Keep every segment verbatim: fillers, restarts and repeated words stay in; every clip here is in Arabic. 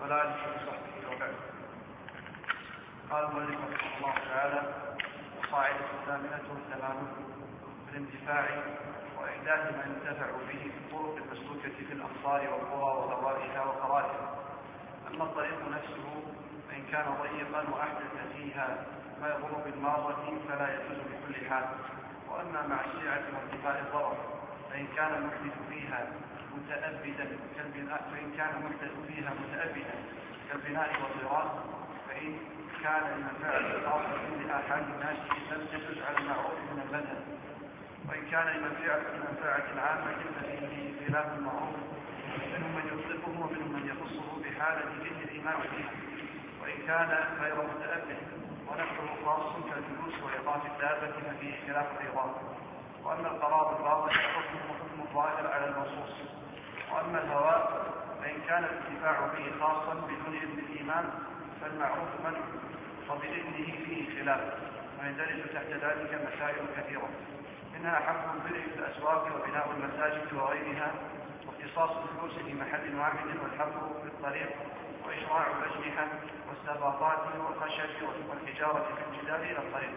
وعلى آله وصحبه وبعد. قال المؤلف رحمه الله تعالى: القاعدة الثامنة والثمانون في الانتفاع وإحداث ما ينتفع به في الطرق المسلوكة في الأمصار والقرى وذوائها وقرائها. أما الطريق نفسه فإن كان ضيقا وأحدث فيها ما يضر بالمارة فلا يجوز بكل حال. وأما مع السعة وارتفاع الضرر فإن كان المحدث فيها متأبدا كالبناء فإن كان المحدث فيها متأبدا كالبناء والضرار فإن كان المنفعة خاصة لآحاد الناس لم تجوز على المعروف من المذهب. وإن كان لمنفعة عامة ففيه خلاف المعروف، منهم من يطلقه ومنهم من يخصه بحالة جد الإمام فيه. وإن كان غير متأبد ونفعه خاص كالجلوس وإيقاف الدابة ففيه خلاف أيضا. وأما القرار الباطل فحكمه حكم الظاهر على المنصوص. وأما الهواء فإن كان الانتفاع به خاصا بدون إذن الإمام فالمعروف منع، وبإذنه فيه خلاف، ويندرج تحت ذلك مسائل كثيرة، منها حفظ البدع في الأسواق وبناء المساجد وغيرها، واختصاص الفلوس في محل واحد والحفر في الطريق، وإشراع الأجنحة والسباطات والخشب والحجارة في الجدار إلى الطريق.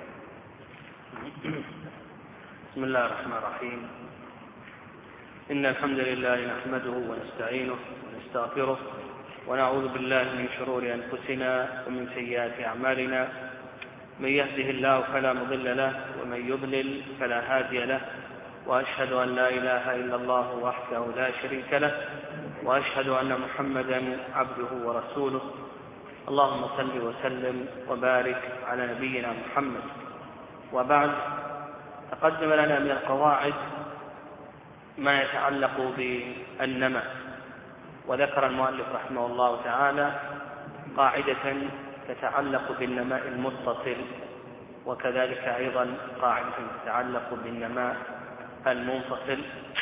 بسم الله الرحمن الرحيم. إن الحمد لله نحمده ونستعينه ونستغفره ونعوذ بالله من شرور أنفسنا ومن سيئات أعمالنا. من يهده الله فلا مضل له ومن يضلل فلا هادي له، وأشهد أن لا إله إلا الله وحده لا شريك له، وأشهد أن محمدا عبده ورسوله. اللهم صل وسلم وبارك على نبينا محمد. وبعد، تقدم لنا من القواعد ما يتعلق بالنمى، وذكر المؤلف رحمه الله تعالى قاعدة تتعلق بالنماء المتصل، وكذلك أيضا قاعدة تتعلق بالنماء المنفصل،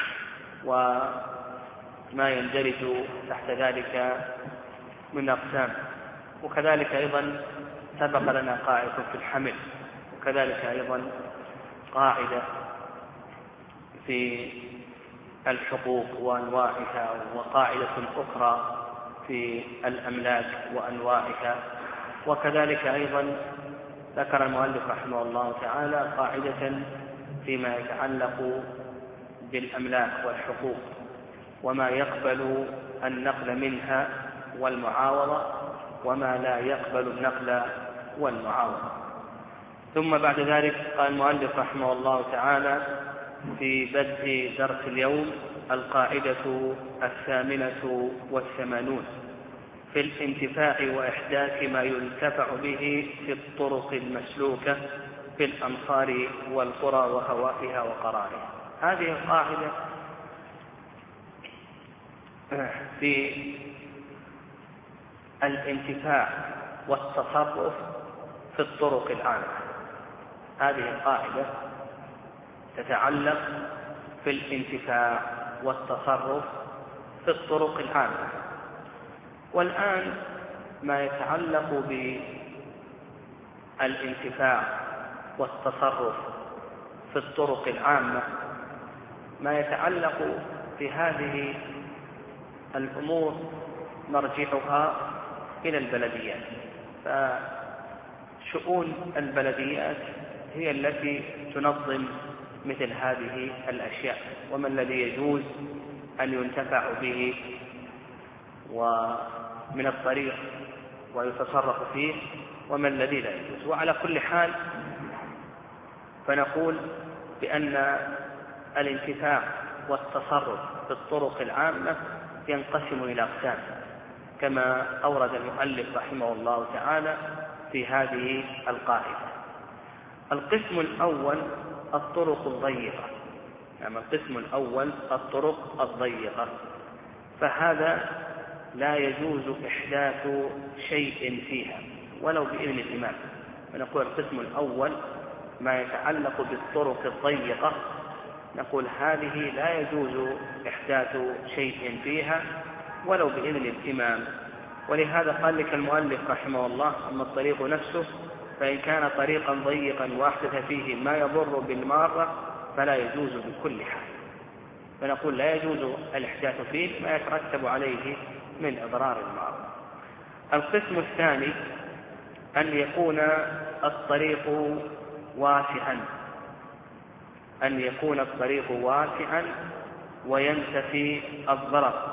وما يندرج تحت ذلك من أقسام. وكذلك أيضا سبق لنا قاعدة في الحمل، وكذلك أيضا قاعدة في الحقوق وأنواعها، وقاعدة أخرى في الأملاك وأنواعها. وكذلك أيضا ذكر المؤلف رحمه الله تعالى قاعدة فيما يتعلق بالأملاك والحقوق، وما يقبل النقل منها والمعاوضة، وما لا يقبل النقل والمعاوضة. ثم بعد ذلك قال المؤلف رحمه الله تعالى في بدء درس اليوم القاعدة الثامنة والثمانون في الانتفاع وإحداث ما ينتفع به في الطرق المسلوكة في الأمصار والقرى وهوائها وقرارها. هذه القاعدة في الانتفاع والتصرف في الطرق العامة. هذه القاعدة تتعلق في الانتفاع والتصرف في الطرق العامة. والآن ما يتعلق بالانتفاع والتصرف في الطرق العامة، ما يتعلق في هذه الأمور مرجعها إلى البلديات. فشؤون البلديات هي التي تنظم مثل هذه الأشياء، وما الذي يجوز أن ينتفع به ومن الطريق ويتصرف فيه، وما الذي لا يجوز. وعلى كل حال فنقول بأن الانتفاع والتصرف في الطرق العامة ينقسم إلى أقسام، كما أورد المؤلف رحمه الله تعالى في هذه القاعدة. القسم الأول الطرق الضيقة، يعني القسم الأول الطرق الضيقة، فهذا لا يجوز إحداث شيء فيها ولو بإذن الإمام. فنقول القسم الأول ما يتعلق بالطرق الضيقة، نقول هذه لا يجوز إحداث شيء فيها ولو بإذن الإمام. ولهذا قال لك المؤلف رحمه الله: أما الطريق نفسه فإن كان طريقا ضيقا وأحدث فيه ما يضر بالمارة فلا يجوز بكل حال. فنقول لا يجوز الإحداث فيه ما يترتب عليه من إضرار المارة. القسم الثاني أن يكون الطريق واسعا أن يكون الطريق واسعا وينتفي الضرر.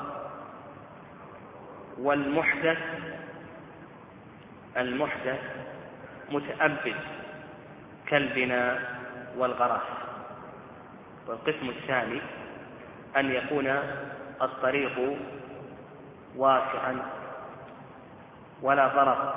والمحدث المحدث متأبد كالبناء والغرس. والقسم الثاني أن يكون الطريق واسعا ولا ضرر،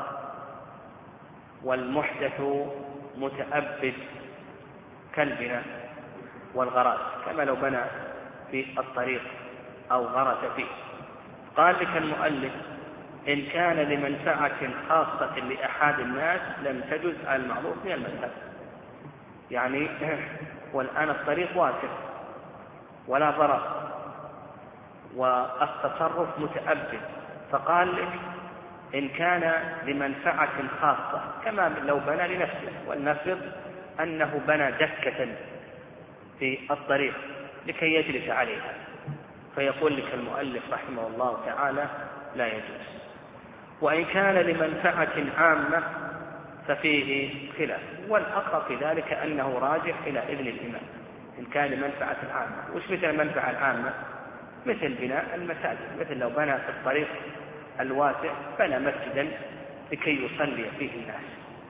والمحدث متأبد كالبناء والغرس، كما لو بنى في الطريق أو غرس فيه. قال لك المؤلف: إن كان لمنفعة خاصة لأحد الناس لم تجز على المعروف من المذهب. يعني والآن الطريق واسع ولا ضرر والتصرف متأبد، فقال لك إن كان لمنفعة خاصة كما لو بنى لنفسه، ولنفرض أنه بنى دكة في الطريق لكي يجلس عليها، فيقول لك المؤلف رحمه الله تعالى لا يجوز. وإن كان لمنفعة عامة ففيه خلاف، والأقرب في ذلك أنه راجع إلى إذن الإمام. إن كان لمنفعة عامة، وش مثل المنفعة العامة؟ مثل بناء المساجد، مثل لو بنى في الطريق الواسع بنى مسجدا لكي يصلي فيه الناس.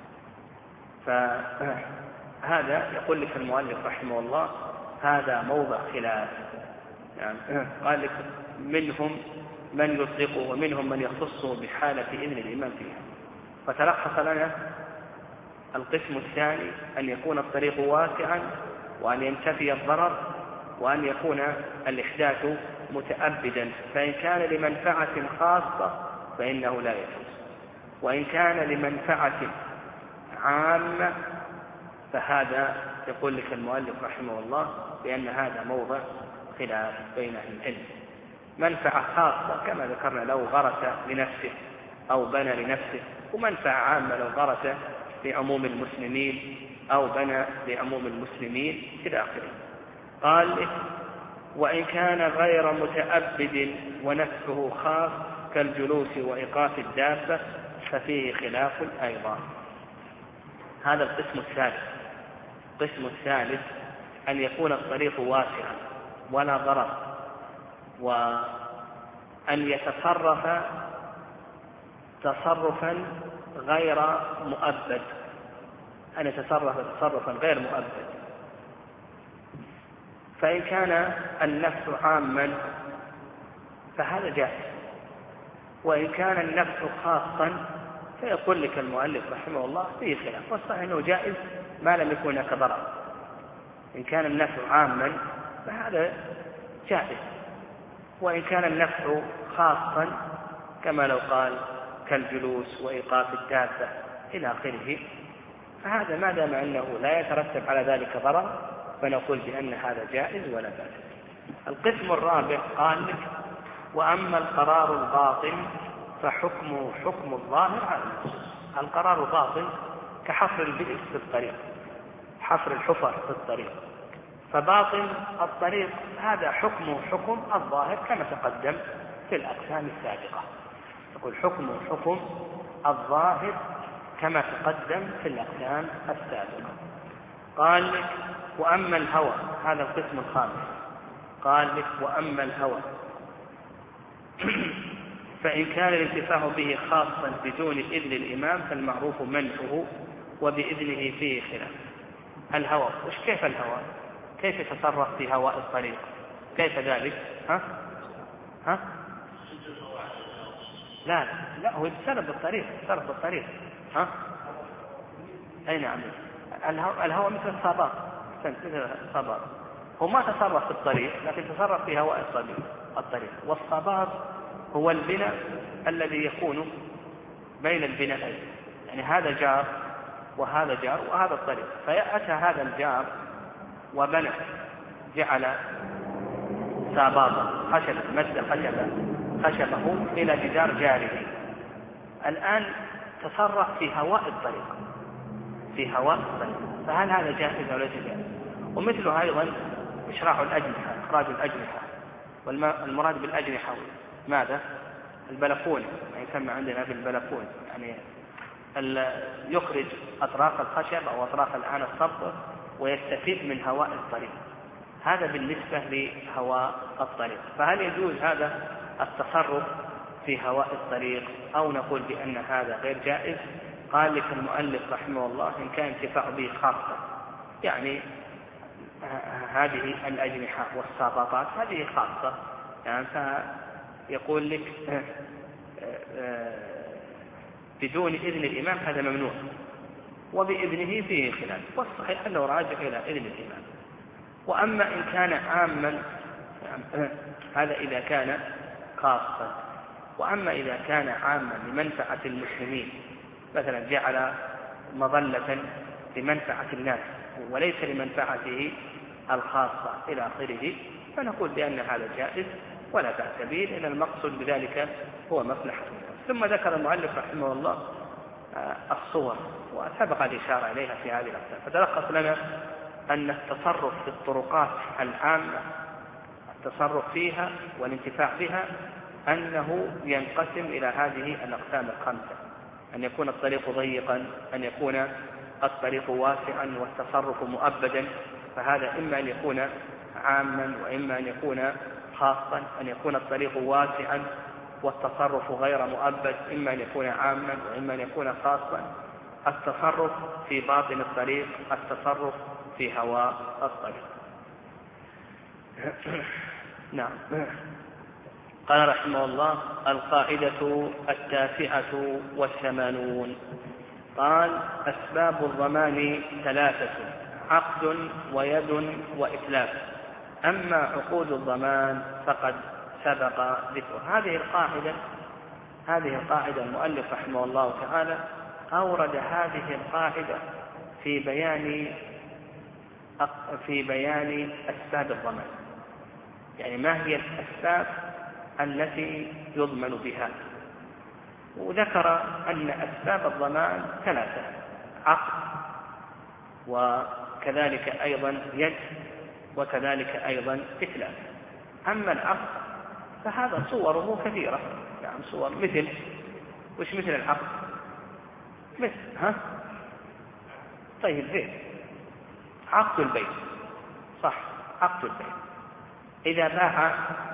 فهذا يقول لك المؤلف رحمه الله هذا موضع خلاف. يعني قال لك منهم من يطلقه ومنهم من يخصه بحالة إذن الإمام فيها. فتلخص لنا القسم الثاني أن يكون الطريق واسعا وأن ينتفي الضرر وأن يكون الإحداث متأبدا، فإن كان لمنفعة خاصة فإنه لا يجوز، وإن كان لمنفعة عامة فهذا يقول لك المؤلف رحمه الله بأن هذا موضع خلاف بين أهل العلم. منفعة خاصة كما ذكرنا لو غرس لنفسه أو بنى لنفسه، ومنفعة عامة لو غرس لعموم المسلمين أو بنى لعموم المسلمين إلى آخره. قال وإن كان غير متأبد ونفسه خاص كالجلوس وإيقاف الدابة ففيه خلاف أيضا. هذا القسم الثالث. القسم الثالث أن يكون الطريق واسعا ولا ضرر، وأن يتصرف تصرفا غير مؤبد، أن يتصرف تصرفا غير مؤبد. فإن كان النفس عاما فهذا جائز، وإن كان النفس خاصا فيقول لك المؤلف رحمه الله فيه خلاف، والصحيح أنه جائز ما لم يكن هناك ضرر. إن كان النفس عاما فهذا جائز، وإن كان النفس خاصا كما لو قال كالجلوس وإيقاف الدابة إلى آخره فهذا ما دام أنه لا يترتب على ذلك ضرر فنقول بأن هذا جائز ولا بأس. القسم الرابع قال لك وأما القرار الباطن فحكمه حكم الظاهر على النصوص. القرار الباطن كحفر البئر في الطريق، حفر الحفر في الطريق، فباطن الطريق هذا حكمه حكم الظاهر كما تقدم في الأقسام السابقة. يقول حكمه حكم الظاهر كما تقدم في الأقسام السابقة. قال لك وأما الهوى، هذا القسم الخامس. قال لك وأما الهوى فإن كان الانتفاع به خاصا بدون إذن الإمام فالمعروف منعه وبإذنه فيه خلاف. الهوى وش كيف الهوى؟ كيف يتصرف في هواء الطريق؟ كيف ذلك؟ ها؟ ها؟ لا لا هو يتصرف بالطريق، يتصرف بالطريق. ها؟ أي نعم. الهواء, الهواء مثل الصباط، مثل الصباط هو ما تصرف في الطريق لكن تصرف في هواء الطريق. الطريق والصباط هو البناء الذي يكون بين البنائين، يعني هذا جار وهذا جار وهذا الطريق، فيأتى هذا الجار وبنى جعل ساباطا خشبة مد خشبة خشبه إلى جدار جاره، الآن تصرف في هواء الطريق في هواء الطريق، فهل هذا جائز أو ليس جائز؟ ومثله أيضا إشراح الأجنحة، إخراج الأجنحة، والمراد بالأجنحة ماذا؟ البلكونة، يعني يسمى عندنا بالبلكونة، يعني يخرج أطراف الخشب أو أطراف الآن الصب ويستفيد من هواء الطريق. هذا بالنسبة لهواء الطريق. فهل يجوز هذا التصرف في هواء الطريق أو نقول بأن هذا غير جائز؟ قال لك المؤلف رحمه الله إن كان انتفاع به خاصة، يعني هذه الأجنحة والساقطات هذه خاصة، يعني فيقول لك بدون إذن الإمام هذا ممنوع، وبإذنه فيه خلاف، والصحيح أنه راجع إلى إذن الإمام. وأما إن كان عاما هذا إذا كان خاصا، وأما إذا كان عاما لمنفعة المسلمين، مثلا جعل مظلة لمنفعة الناس وليس لمنفعته الخاصة إلى آخره، فنقول بأن هذا جائز ولا بأس به، لأن المقصود بذلك هو مصلحة الناس. ثم ذكر المؤلف رحمه الله الصور، وسبق الإشارة إليها في هذه الأقسام. فتلخص لنا أن التصرف في الطرقات العامة، التصرف فيها والانتفاع بها، أنه ينقسم إلى هذه الأقسام الخمسة: أن يكون الطريق ضيقا، أن يكون الطريق واسعا والتصرف مؤبدا، فهذا إما أن يكون عاما وإما أن يكون خاصا. أن يكون الطريق واسعا والتصرف غير مؤبد، إما أن يكون عاما وإما أن يكون خاصا. التصرف في باطن الطريق، التصرف في هواء الطريق. نعم. قال رحمه الله: القاعدة التاسعة والثمانون. قال: أسباب الضمان ثلاثة: عقد ويد وإتلاف، أما عقود الضمان فقد سبق ذكرها. هذه القاعدة هذه القاعدة المؤلف رحمه الله تعالى أورد هذه القاعدة في بيان في بيان أسباب الضمان، يعني ما هي الأسباب التي يضمن بها. وذكر أن أسباب الضمان ثلاثة: عقد، وكذلك أيضا يد، وكذلك أيضا إتلاف. أما العقد فهذا صوره كثيرة، يعني صور مثل وش مثل العقد؟ مثل ها طيب زين عقد البيت، صح، عقد البيت. إذا باع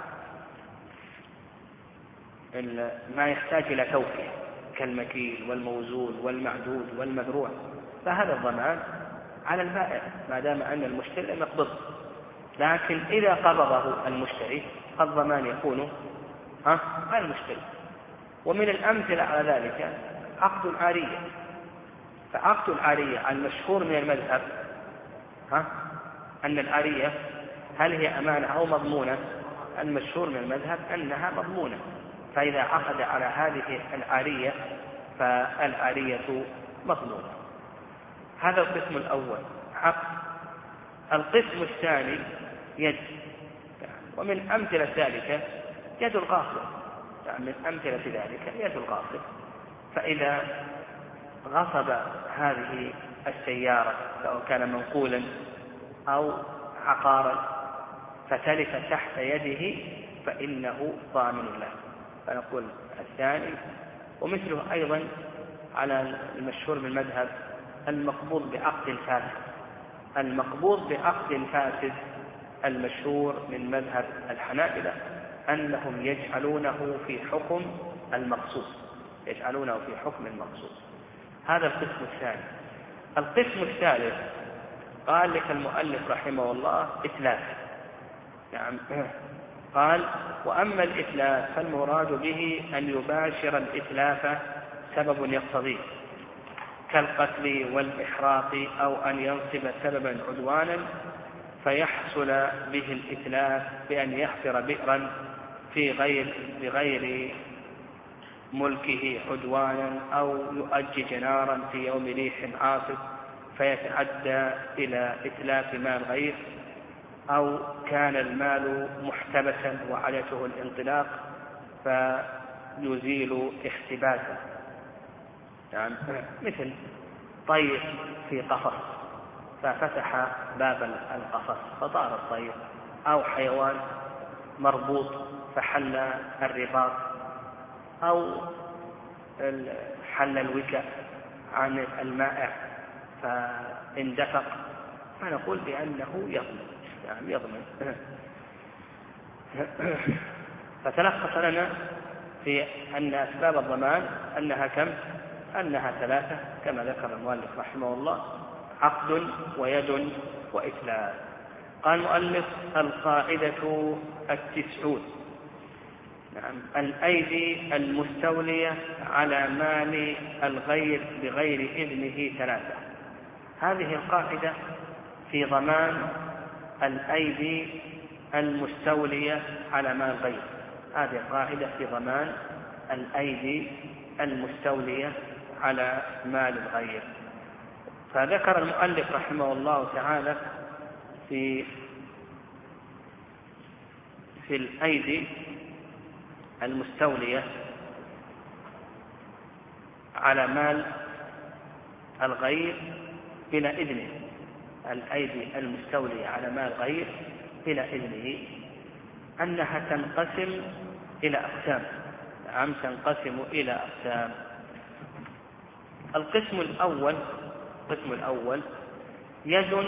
ما يحتاج إلى توفية كالمكيل والموزون والمعدود والمذروع، فهذا الضمان على البائع ما دام أن المشتري لم يقبضه. لكن إذا قبضه المشتري الضمان يكون ها على المشتري. ومن الأمثلة على ذلك عقد العارية. فعقد العارية المشهور من المذهب ها أن العارية هل هي أمانة أو مضمونة؟ المشهور من المذهب أنها مضمونة، فإذا عقد على هذه العارية فالعارية مضمونة. هذا القسم الأول عقد. القسم الثاني يد، ومن أمثلة ذلك يد الغاصب. يعني من أمثلة ذلك يد الغاصب، فإذا غصب هذه السيارة سواء كان منقولا أو عقارا فتلف تحت يده فإنه ضامن له. فنقول الثاني. ومثله أيضا على المشهور من المذهب المقبوض بعقد فاسد. المقبوض بعقد فاسد المشهور من مذهب الحنابلة أنهم يجعلونه في حكم المقصود، يجعلونه في حكم المقصود. هذا القسم الثاني. القسم الثالث قال لك المؤلف رحمه الله إتلاف. يعني قال: وأما الإتلاف فالمراد به أن يباشر الإتلاف سبب يقتضيه كالقتل والإحراق، أو أن ينصب سببا عدوانا فيحصل به الإتلاف بأن يحفر بئرا في غير بغير ملكه عدوانا، أو يؤجج نارا في يوم ريح عاصف فيتعدى إلى إتلاف مال غير، أو كان المال محتبسا وعلته الانطلاق فيزيل احتباسه. يعني مثل طير في قفص ففتح باب القفص فطار الطير، أو حيوان مربوط فحل الرباط أو حل الوكاء عن المائع فاندفق، فنقول بأنه يضمن، يعني يضمن. فتلخص لنا في أن أسباب الضمان أنها كم؟ أنها ثلاثة كما ذكر المؤلف رحمه الله: عقد ويد وإتلاف. قال المؤلف: القاعدة التسعون. نعم. الأيدي المستولية على مال الغير بغير إذنه ثلاثة. هذه القاعدة في ضمان الأيدي المستولية على مال الغير. هذه قاعدة في ضمان الأيدي المستولية على مال الغير. فذكر المؤلف رحمه الله تعالى في في الأيدي المستولية على مال الغير بلا إذنه، الأيدي المستولية على مال الغير بلا إذنه، أنها تنقسم إلى أقسام. نعم، تنقسم إلى أقسام. القسم الأول القسم الأول يد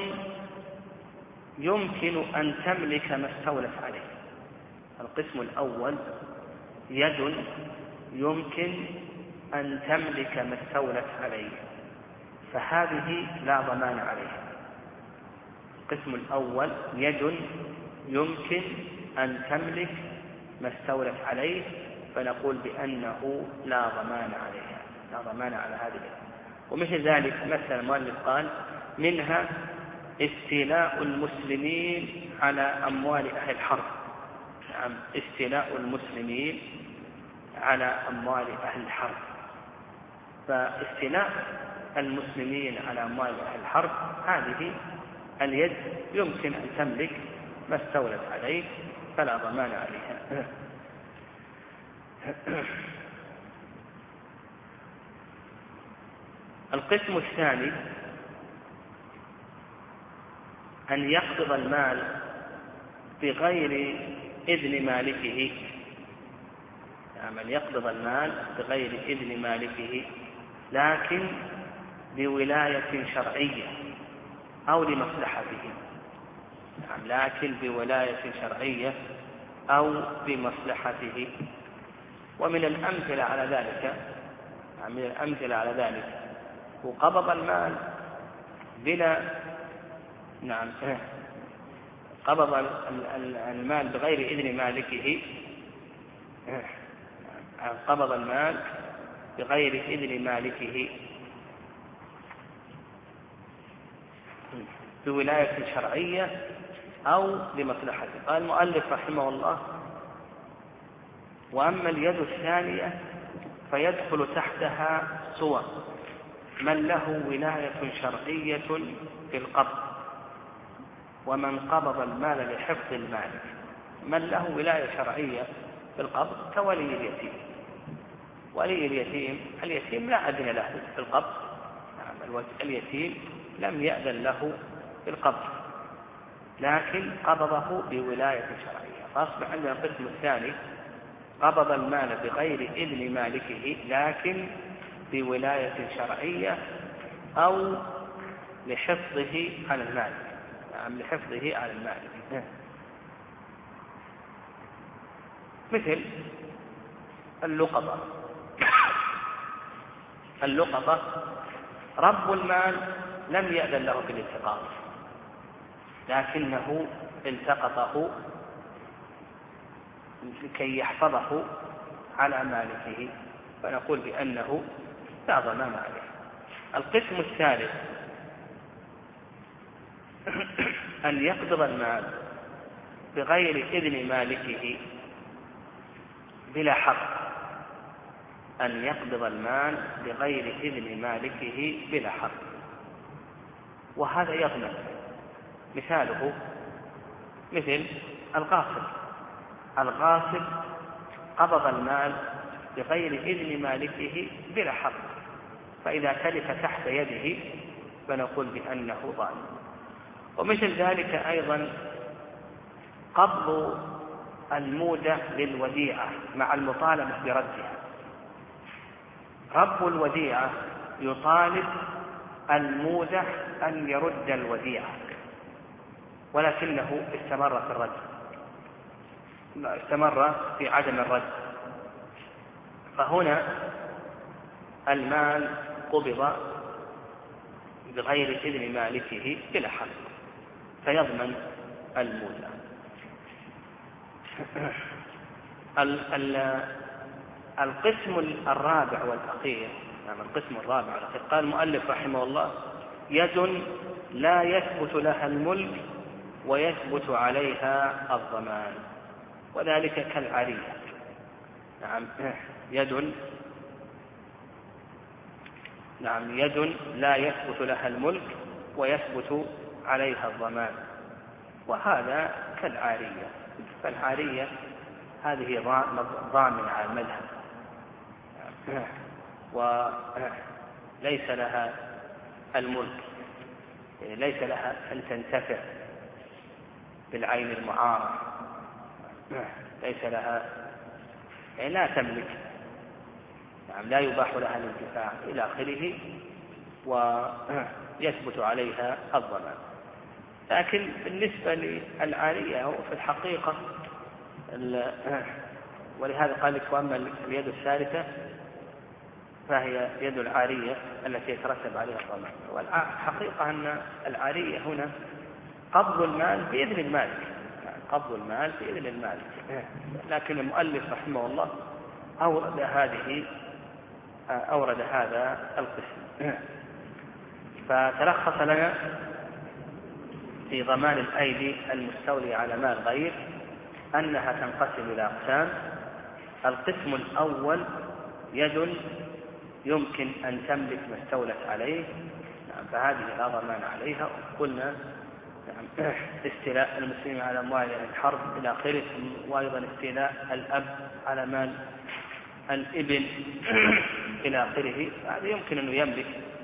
يمكن أن تملك ما استولت عليه. القسم الأول يد يمكن أن تملك ما استولت عليه، فهذه لا ضمان عليها. القسم الأول يد يمكن أن تملك ما استولت عليه، فنقول بأنه لا ضمان عليها، لا ضمان على هذه اليد. ومثل ذلك مثلا المؤلف قال: منها استيلاء المسلمين على أموال أهل الحرب. نعم، استيلاء المسلمين على أموال أهل الحرب. فاستيلاء المسلمين على أموال أهل الحرب هذه اليد يمكن أن تملك ما استولت عليه، فلا ضمان عليها. القسم الثاني أن يقبض المال بغير إذن مالكه. يعني أن يقبض المال بغير إذن مالكه لكن بولاية شرعية أو لمصلحته. يعني لكن بولاية شرعية أو بمصلحته. ومن الأمثلة على ذلك يعني من الأمثلة على ذلك وقبض المال بلا نعم قبض المال بغير إذن مالكه قبض المال بغير إذن مالكه بولاية شرعية أو لمصلحته. قال المؤلف رحمه الله: وأما اليد الثانية فيدخل تحتها صور من له ولاية شرعية في القبض ومن قبض المال لحفظ المال. من له ولاية شرعية في القبض كولي اليتيم. ولي اليتيم اليتيم لا أذن له في القبض. نعم، اليتيم لم يأذن له في القبض لكن قبضه بولاية شرعية. فأصبح عندنا القسم الثاني: قبض المال بغير إذن مالكه لكن بولاية شرعية أو لحفظه على المال. نعم، لحفظه على المال. مثل اللقطة. اللقطة رب المال لم يأذن له بالالتقاط لكنه التقطه لكي يحفظه على مالكه، فنقول بأنه لا ضمان عليه. القسم الثالث أن يقبض المال بغير إذن مالكه بلا حق. أن يقبض المال بغير إذن مالكه بلا حق، وهذا يضمن. مثاله مثل الغاصب. الغاصب قبض المال بغير إذن مالكه بلا حق، فإذا تلف تحت يده فنقول بأنه ضامن. ومثل ذلك أيضا قبض المودة للوديعة مع المطالبة بردها. رب الوديعة يطالب المودع أن يرد الوديعة، ولكنه استمر في الرد، استمر في عدم الرد، فهنا المال قبض بغير إذن مالكه بلا حق، فيضمن المودع. القسم الرابع والأخير، يعني القسم الرابع والأخير، قال المؤلف رحمه الله: يد لا يثبت لها الملك ويثبت عليها الضمان، وذلك كالعرية. نعم يد نعم يد لا يثبت لها الملك ويثبت عليها الضمان، وهذا كالعارية. فالعارية هذه ضامنة على المذهب، وليس لها الملك، ليس لها أن تنتفع بالعين المعارة، ليس لها، يعني لا تملك، يعني لا يباح لها الانتفاع إلى آخره، ويثبت عليها الضمان. لكن بالنسبة للعارية هو في الحقيقة، ولهذا قال لك: وأما اليد الثالثة فهي يد العارية التي يترتب عليها الضمان. والحقيقة أن العارية هنا قبض المال بإذن المالك، قبض المال بإذن المالك، لكن المؤلف رحمه الله أورد هذه أورد هذا القسم. فتلخص لنا في ضمان الأيدي المستولي على مال غير أنها تنقسم إلى أقسام. القسم الأول: يد يمكن أن تملك ما استولت عليه، فهذه لا ضمان عليها. قلنا استيلاء المسلمين على أموال الحرب إلى آخره، وأيضا استيلاء الأب على مال الابن إلى آخره، هذا يمكن أن يملك.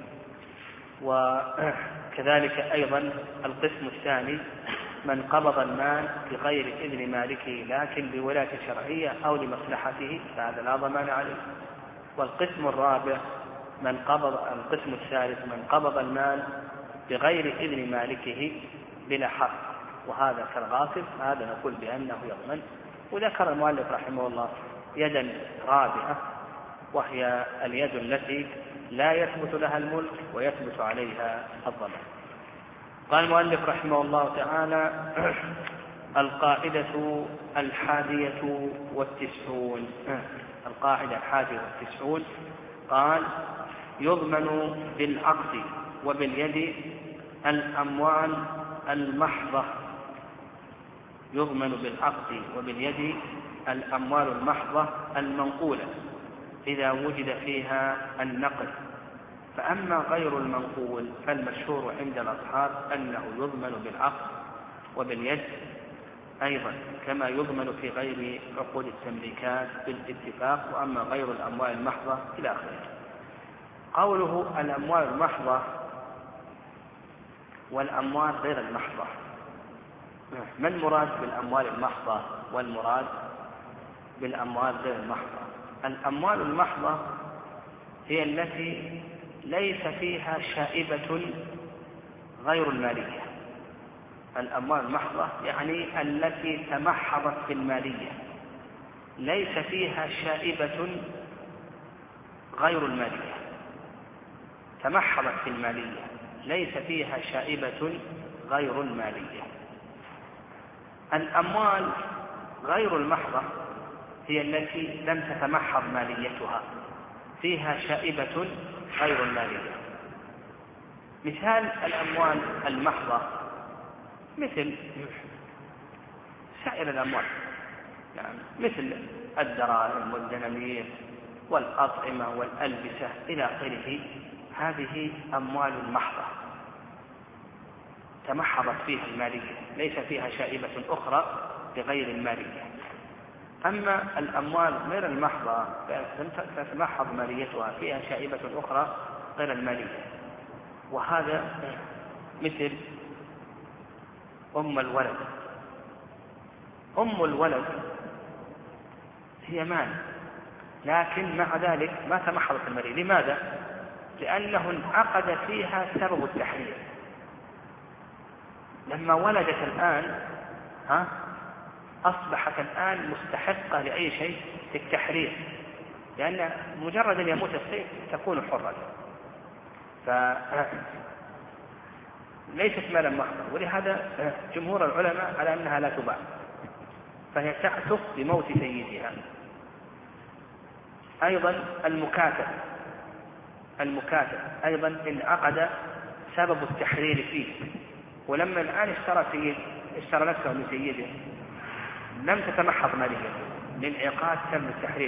وكذلك أيضا القسم الثاني: من قبض المال بغير إذن مالكه لكن بولاية شرعية أو لمصلحته، فهذا لا ضمان عليه. والقسم الرابع: من قبض القسم الثالث من قبض المال بغير إذن مالكه بلا حق، وهذا كالغاصب، هذا نقول بأنه يضمن. وذكر المؤلف رحمه الله يدا رابعة، وهي اليد التي لا يثبت لها الملك ويثبت عليها الضمان. قال المؤلف رحمه الله تعالى: القاعدة الحادية والتسعون. القاعدة الحادية والتسعون قال: يضمن بالعقد وباليد الأموال المحضة. يضمن بالعقد وباليد الأموال المحضة المنقولة إذا وجد فيها النقد. فأما غير المنقول فالمشهور عند الأصحاب أنه يضمن بالعقد وباليد أيضا، كما يضمن في غير عقود التمليكات بالاتفاق. وأما غير الأموال المحضة إلى آخره. قوله الأموال المحضة والأموال غير المحضة، ما المراد بالأموال المحضة والمراد بالأموال غير المحضة؟ الأموال المحضة هي التي ليس فيها شائبة غير المالية. الأموال المحضة يعني التي تمحضت في المالية، ليس فيها شائبة غير المالية. تمحضت في المالية ليس فيها شائبة غير المالية. الأموال غير المحضة هي التي لم تتمحض ماليتها، فيها شائبة غير المالية. مثال الأموال المحضة مثل سائر الأموال، يعني مثل الدراهم والدنانير والأطعمة والألبسة إلى آخره، هذه أموال محضة تمحضت فيها المالية، ليس فيها شائبة أخرى بغير المالية. أما الأموال غير المحضة فتتمحض ماليتها، فيها شائبة أخرى غير المالية. وهذا مثل أم الولد. أم الولد هي مال، لكن مع ذلك ما تمحضت المالية. لماذا؟ لأنه انعقد فيها سبب التحرير. لما ولدت الآن ها أصبحت الآن مستحقة لأي شيء في التحرير، لأن مجرد أن يموت السيد تكون حرة، فليست مالا محضا. ولهذا جمهور العلماء على أنها لا تباع، فهي تعتق بموت سيدها. أيضا المكاتب المكاتب أيضا انعقد سبب التحرير فيه، ولما الآن اشترى سيد اشترى نفسه من سيده لم تتمحض مالية لانعقاد سبب التحرير.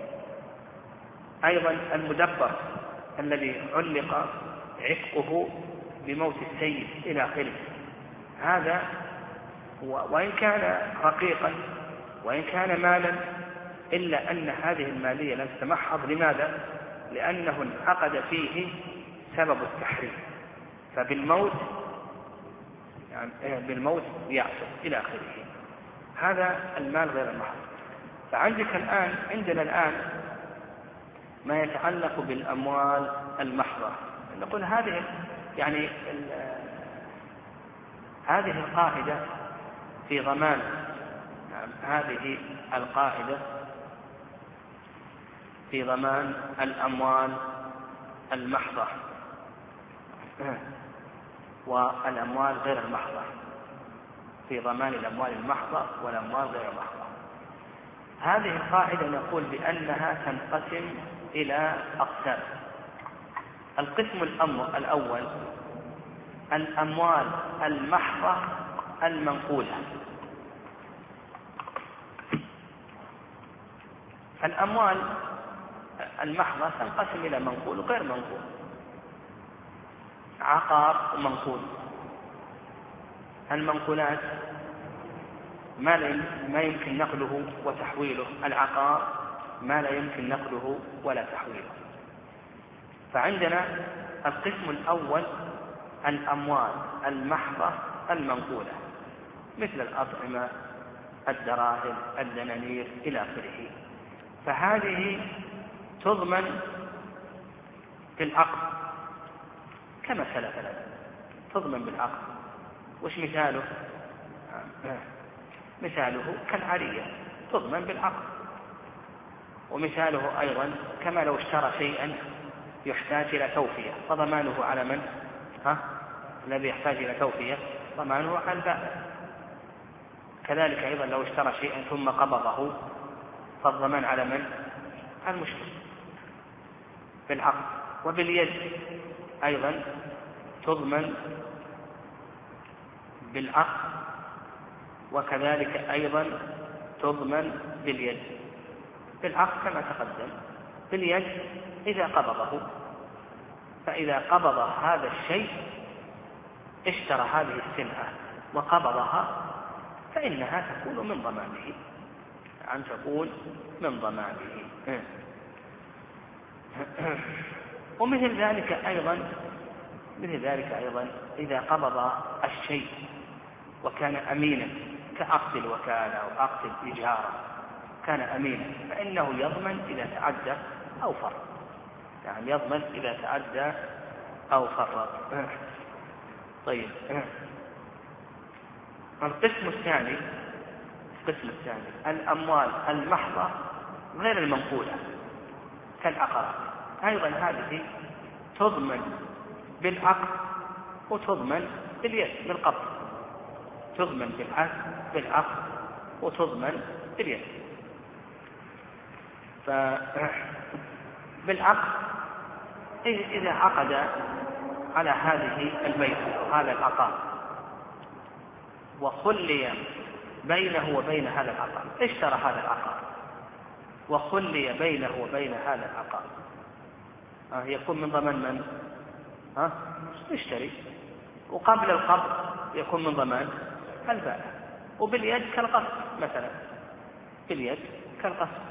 أيضا المدبر الذي علق عتقه بموت السيد إلى آخره، هذا وإن كان رقيقا وإن كان مالا إلا أن هذه المالية لم تتمحض. لماذا؟ لأنه انعقد فيه سبب التحرير، فبالموت يعني بالموت يعصر إلى آخره. هذا المال غير المحض. فعندك الآن عندنا الآن ما يتعلق بالأموال المحضة. نقول هذه يعني هذه القاعدة في ضمان هذه القاعدة في ضمان الأموال المحضة والأموال غير المحضة، في ضمان الأموال المحضة والأموال غير المحضة. هذه القاعدة نقول بأنها تنقسم إلى أقسام. القسم الأول الأموال المحضة المنقولة. الأموال المحضة تنقسم إلى منقول وغير منقول. عقار ومنقول. المنقولات ما يمكن نقله وتحويله، العقار ما لا يمكن نقله ولا تحويله. فعندنا القسم الأول الأموال المحضة المنقولة، مثل الأطعمة، الدراهم، الدنانير إلى آخره. فهذه تضمن بالعقد كما سلف لنا، تضمن بالعقد. وش مثاله؟ مثاله كالعارية تضمن بالعقد. ومثاله أيضا كما لو اشترى شيئا يحتاج إلى توفية فضمانه على من؟ ها؟ الذي يحتاج إلى توفية ضمانه على البائع. كذلك أيضا لو اشترى شيئا ثم قبضه فالضمان على من؟ المشتري بالعقد. وباليد أيضا تضمن بالعقد، وكذلك أيضا تضمن باليد. بالعقد كما تقدم، باليد إذا قبضه، فإذا قبض هذا الشيء اشترى هذه السلعة وقبضها فإنها تكون من ضمانه، أن تكون من ضمانه. ومثل ذلك أيضا مثل ذلك أيضا إذا قبض الشيء وكان أمينا كعقد الوكالة أو عقد الإجارة، كان أمينا فإنه يضمن إذا تعدى أو فرط، يعني يضمن إذا تعدى أو فرط. طيب، القسم الثاني القسم الثاني الأموال المحضة غير المنقولة كالعقارات. أيضا هذه تضمن بالعقد وتضمن باليد بالقبض، تضمن بالعقد بالعقد وتضمن باليد. فبالعقد إذا عقد على هذه البيت أو هذا العقار وخلي بينه وبين هذا العقار، اشترى هذا العقار وخلي بينه وبين هذا العقار، آه يكون من ضمان من؟ ها؟ اشتري. وقبل القبض يكون من ضمان البائع. وباليد كالقصد مثلا، باليد كالقصد.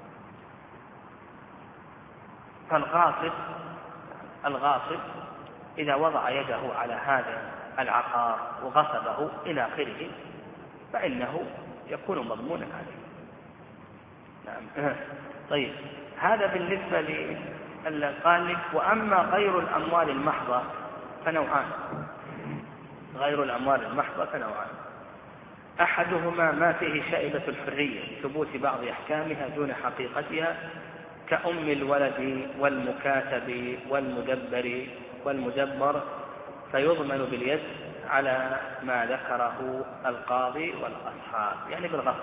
فالغاصب الغاصب إذا وضع يده على هذا العقار وغصبه إلى آخره فإنه يكون مضمونا عليه. نعم. طيب، هذا بالنسبة لي قال لك. وأما غير الأموال المحضة فنوعان. غير الأموال المحضة فنوعان: أحدهما ما فيه شائبة الحرية، ثبوت بعض أحكامها دون حقيقتها، كأم الولد والمكاتب والمدبر والمدبر، فيضمن باليد على ما ذكره القاضي والأصحاب، يعني بالغصب.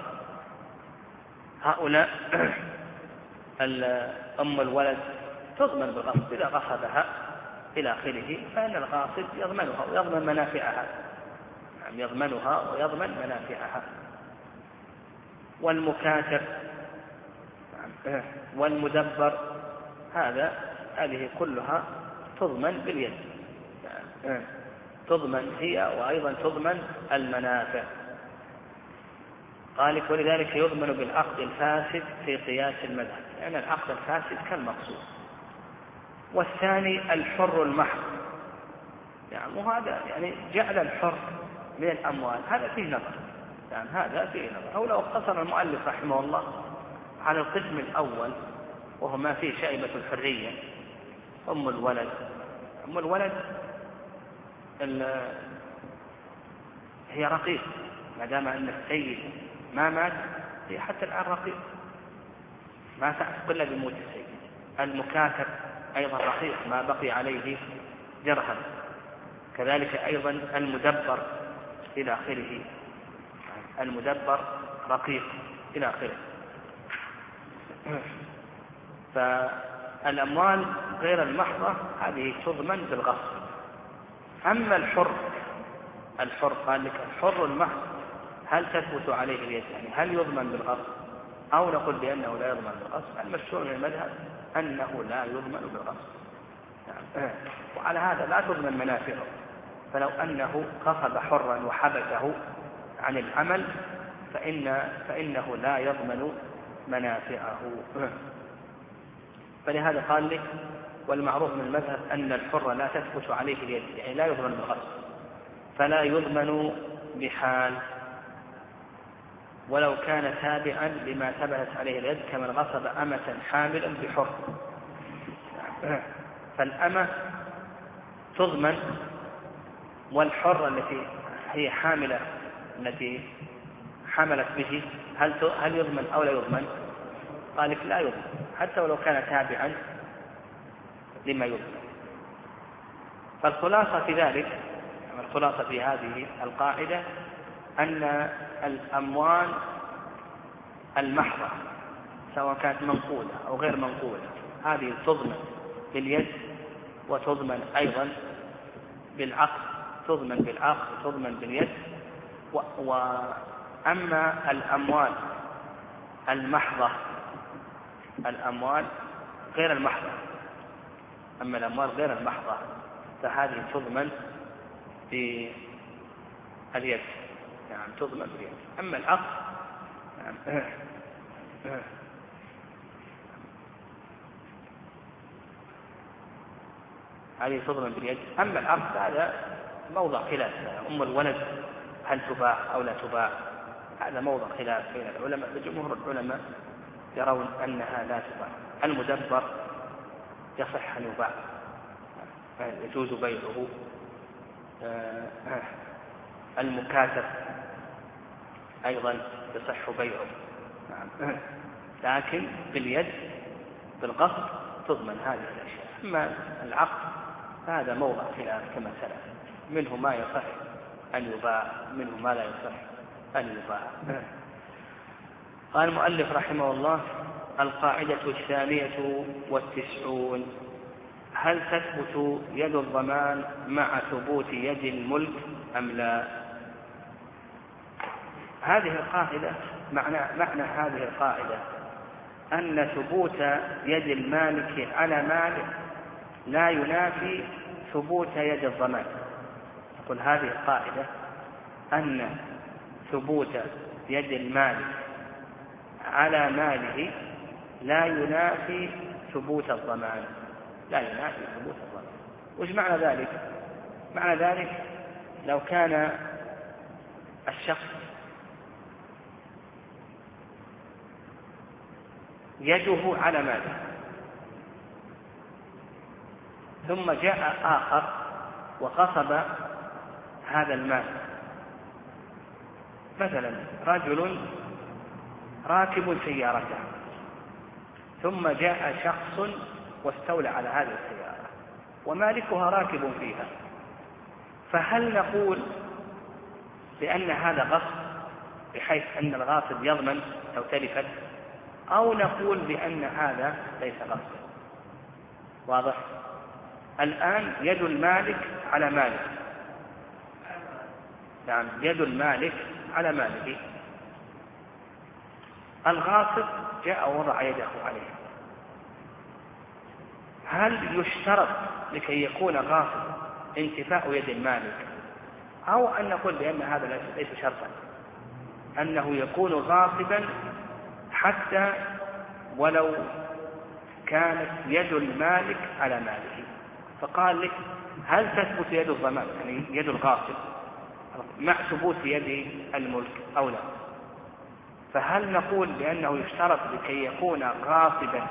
هؤلاء أم الولد تضمن بالغصب إذا غصبها إلى آخره، فإن الغاصب يضمنها ويضمن منافعها، يعني يضمنها ويضمن منافعها. والمكاتب والمدبر هذا هذه كلها تضمن باليد، يعني تضمن هي وأيضا تضمن المنافع. قال ولذلك يضمن بالعقد الفاسد في قياس المذهب، لأن يعني العقد الفاسد كالمقصود. والثاني الحر المحض، يعني وهذا يعني جعل الحر من الأموال، هذا فيه نظر، يعني هذا فيه نظر. أو لو اقتصر المؤلف رحمه الله على القسم الأول وهو ما فيه شائبة الحرية، أم الولد. أم الولد هي رقيق، ما دام أن السيد ما مات هي حتى الآن رقيق، ما تعرف إلا بموت السيد. المكاتب أيضا رقيق، ما بقي عليه درهم. كذلك أيضا المدبر إلى آخره، المدبر رقيق إلى آخره. فالأموال غير المحضة هذه تضمن بالغصب. أما الحر الحر قال لك الحر المحض هل تثبت عليه اليد، يعني هل يضمن بالغصب أو نقول بأنه لا يضمن بالغصب؟ المشهور من المذهب أنه لا يضمن بالغصب، يعني وعلى هذا لا تضمن منافعه. فلو أنه غصب حرا وحبسه عن العمل فإن فإنه لا يضمن منافعه. فلهذا قال لك والمعروف من المذهب أن الحر لا تثبت عليه اليد، يعني لا يضمن بالغصب، فلا يضمن بحال ولو كان تابعا لما ثبتت عليه اليد، كمن غصب أمة حاملا بحر. فالأمة تضمن، والحر التي هي حاملة التي حملت به هل هل يضمن أو لا يضمن؟ قال لك لا يضمن حتى ولو كان تابعا لما يضمن. فالخلاصة في ذلك، الخلاصة في هذه القاعدة أن الأموال المحضة سواء كانت منقولة أو غير منقولة هذه تضمن باليد وتضمن أيضا بالعقد، تضمن بالعقد وتضمن باليد. وأما الأموال المحضة الأموال غير المحضة أما الأموال غير المحضة فهذه تضمن باليد، يعني تضمن باليد. أما العقد يعني هذه تضمن باليد. أما العقد هذا موضع خلاف، أم الولد هل تباع أو لا تباع، هذا موضع خلاف بين العلماء. جمهور العلماء يرون أنها لا تباع. المدبر يصح أن يباع، يجوز بيعه. المكاتب أيضا يصح بيعه، لكن باليد بالغصب تضمن هذه الأشياء. أما العقد هذا موضع خلاف كما سلف، منه ما يصح أن يباع، منه ما لا يصح أن يباع. قال المؤلف رحمه الله: القاعدة الثانية والتسعون: هل تثبت يد الضمان مع ثبوت يد الملك أم لا؟ هذه القاعدة معنى, معنى هذه القاعدة أن ثبوت يد المالك على ماله لا ينافي ثبوت يد الضمان. أقول هذه القاعدة أن ثبوت يد المالك على ماله لا ينافي ثبوت الضمان، لا ينافي ثبوت الضمان. وش معنى ذلك؟ معنى ذلك لو كان الشخص يده على ماله ثم جاء آخر وغصب هذا المال. مثلا رجل راكب سيارته ثم جاء شخص واستولى على هذه السيارة ومالكها راكب فيها، فهل نقول بأن هذا غصب بحيث أن الغاصب يضمن لو تلفت، أو نقول بأن هذا ليس غصبا؟ واضح؟ الآن يد المالك على مالك، نعم يد المالك على ماله. الغاصب جاء ووضع يده عليه، هل يشترط لكي يكون غاصب انتفاء يد المالك، أو أن نقول بأن هذا ليس شرطا، أنه يكون غاصبا حتى ولو كانت يد المالك على ماله؟ فقال لك هل تثبت يد الضمان يعني يد الغاصب مع ثبوت يد الملك أو لا؟ فهل نقول بأنه يشترط لكي يكون غاصبا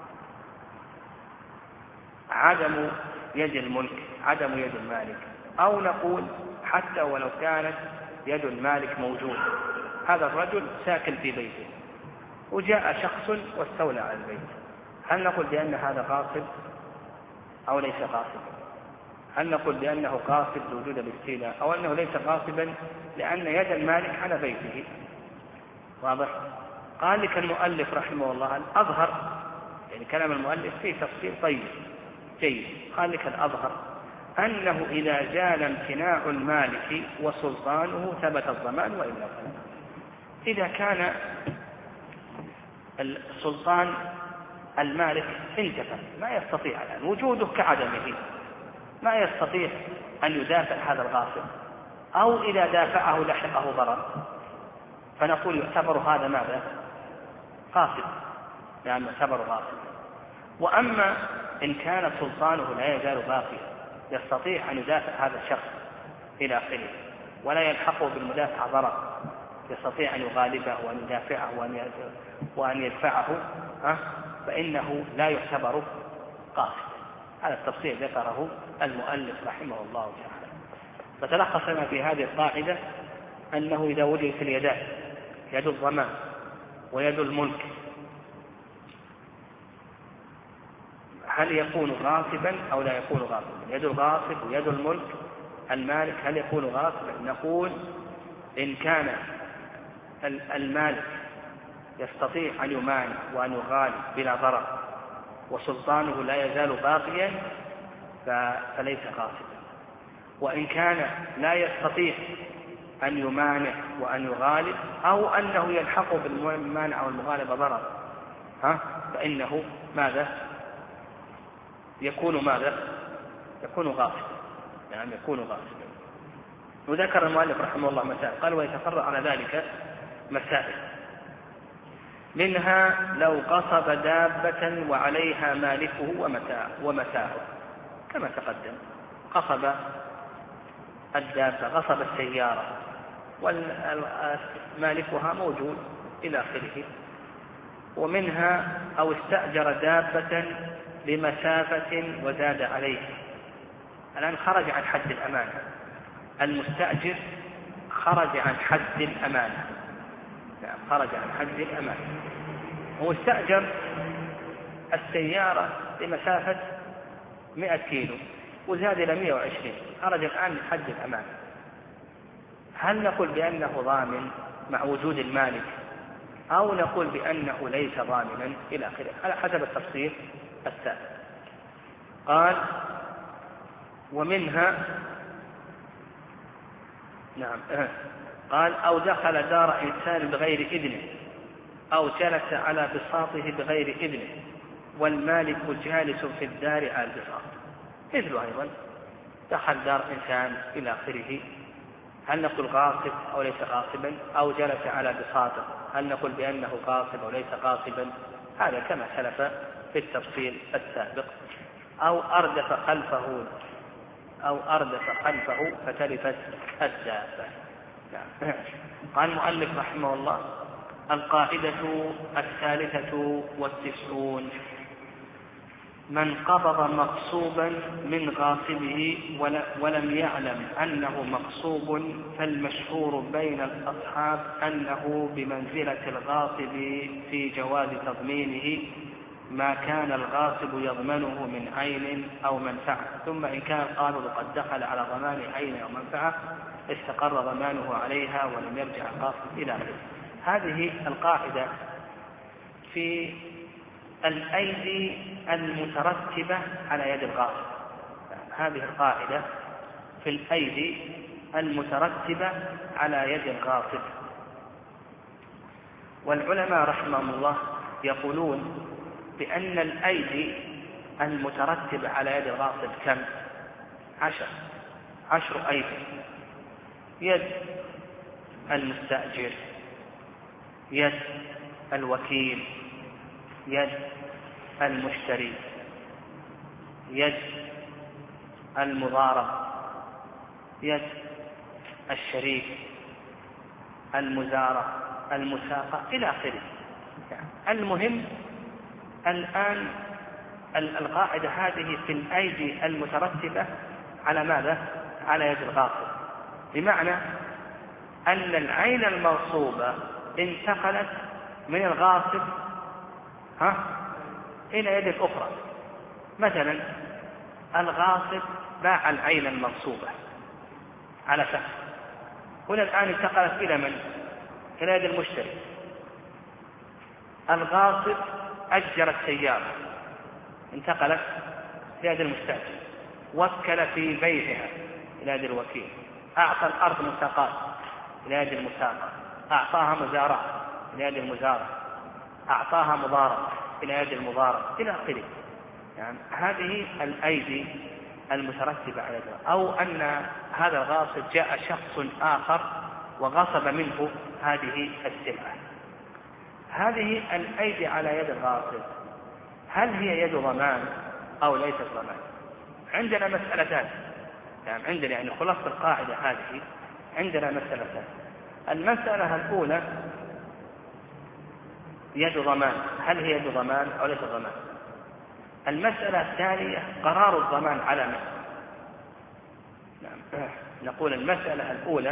عدم يد الملك عدم يد المالك، أو نقول حتى ولو كانت يد المالك موجودة؟ هذا الرجل ساكن في بيته وجاء شخص واستولى على البيت، هل نقول بأن هذا غاصب أو ليس غاصبا؟ هل نقول بأنه غاصب لوجود الاستيلاء، أو أنه ليس غاصبا لأن يد المالك على بيته؟ واضح؟ قال لك المؤلف رحمه الله الأظهر، يعني كلام المؤلف فيه تفصيل طيب جيد، قال لك الأظهر أنه إذا زال امتناع المالك وسلطانه ثبت الضمان وإلا فلا. إذا كان السلطان المالك انتفى ما يستطيع الآن وجوده كعدمه، ما يستطيع أن يدافع هذا الغاصب، أو إذا دافعه لحقه ضرر، فنقول يعتبر هذا ماذا؟ غاصب، يعني يعتبر غاصب. وأما إن كان سلطانه لا يزال باقيا يستطيع أن يدافع هذا الشخص إلى آخره ولا يلحقه بالمدافع ضرر، يستطيع أن يغالبه وأن يدافعه وأن يدفعه، فإنه لا يعتبر قاصدا. هذا التفصيل ذكره المؤلف رحمه الله تعالى. فتلخص ما في هذه القاعدة أنه إذا وجدت اليدان يد الضمان ويد الملك هل يكون غاصبا أو لا يكون غاصبا؟ يد الغاصب ويد الملك المالك هل يكون غاصبا؟ نقول إن كان المالك يستطيع أن يمانع وأن يغالب بلا ضرر وسلطانه لا يزال باقيا فليس غاصبا، وإن كان لا يستطيع أن يمانع وأن يغالب أو أنه يلحق بالمانع أو المغالبة ضرر ها فإنه ماذا؟ يكون ماذا؟ يكون غاصبا، يعني يكون غاصبا. وذكر المؤلف رحمه الله مسائل، قال ويتفرع على ذلك مسائل، منها لو قصب دابة وعليها مالكه ومتاعه ومتاعه كما تقدم، قصب الدابة غصب السيارة ومالكها موجود إلى آخره. ومنها أو استأجر دابة لمسافة وزاد عليه، الآن خرج عن حد الأمانة، المستأجر خرج عن حد الأمانة، يعني خرج عن حد الأمانة، هو استأجر السيارة لمسافة مئة كيلو وزاد إلى مئة وعشرين، خرج الآن من حد الأمانة. هل نقول بأنه ضامن مع وجود المالك أو نقول بأنه ليس ضامنا إلى آخره على حسب التفصيل السابق؟ قال ومنها نعم قال أو دخل دار إنسان بغير إذنه أو جلس على بساطه بغير إذنه والمالك جالس في الدار على البساط، مثله أيضا دخل دار إنسان إلى آخره، هل نقول غاصب أو ليس غاصبا؟ أو جلس على بساطه هل نقول بأنه غاصب أو ليس غاصبا؟ هذا كما سلف في التفصيل السابق. أو أردف خلفه أو أردف خلفه فتلفت الدابة. قال المؤلف رحمه الله القاعدة الثالثة والتسعون من قبض مغصوبا من غاصبه ولم يعلم أنه مغصوب، فالمشهور بين الأصحاب أنه بمنزلة الغاصب في جواز تضمينه ما كان الغاصب يضمنه من عين أو منفعة، ثم إن كان القابض قد دخل على ضمان عين أو منفعة استقر ضمانه عليها ولم يرجع الغاصب إلى آخره. هذه القاعدة في الأيدي المترتبة على يد الغاصب. هذه القاعدة في الأيدي المترتبة على يد الغاصب. والعلماء رحمهم الله يقولون بأن الأيدي المترتبة على يد الغاصب كم؟ عشر عشر أيدي: يد المستأجر، يد الوكيل، يد المشتري، يد المضارب، يد الشريك، المزارع، المساقة إلى آخره. المهم الآن القاعدة هذه في الأيدي المترتبة على ماذا؟ على يد الغاصب، بمعنى أن العين المغصوبة انتقلت من الغاصب ها إلى يد الأخرى. مثلا الغاصب باع العين المغصوبة على شخص، هنا الآن انتقلت إلى من؟ إلى يد المشتري. الغاصب أجر السيارة انتقلت إلى يد المستأجر، وكل في بيعها إلى يد الوكيل، أعطى الأرض مساقات إلى يد المساقة، أعطاها مزارع إلى يد المزارع، أعطاها مضاربة إلى يد المضارب إلى آخره. يعني هذه الأيدي المترتبة على ذلك. أو أن هذا الغاصب جاء شخص آخر وغصب منه هذه السلعة. هذه الأيدي على يد الغاصب هل هي يد ضمان أو ليست ضمان؟ عندنا مسألتان، يعني عندنا يعني خلاصة القاعدة هذه عندنا مسألتان. المسألة الأولى يد ضمان، هل هي يد ضمان أو ليس ضمان؟ المسألة الثانية قرار الضمان على من؟ نعم. نقول المسألة الأولى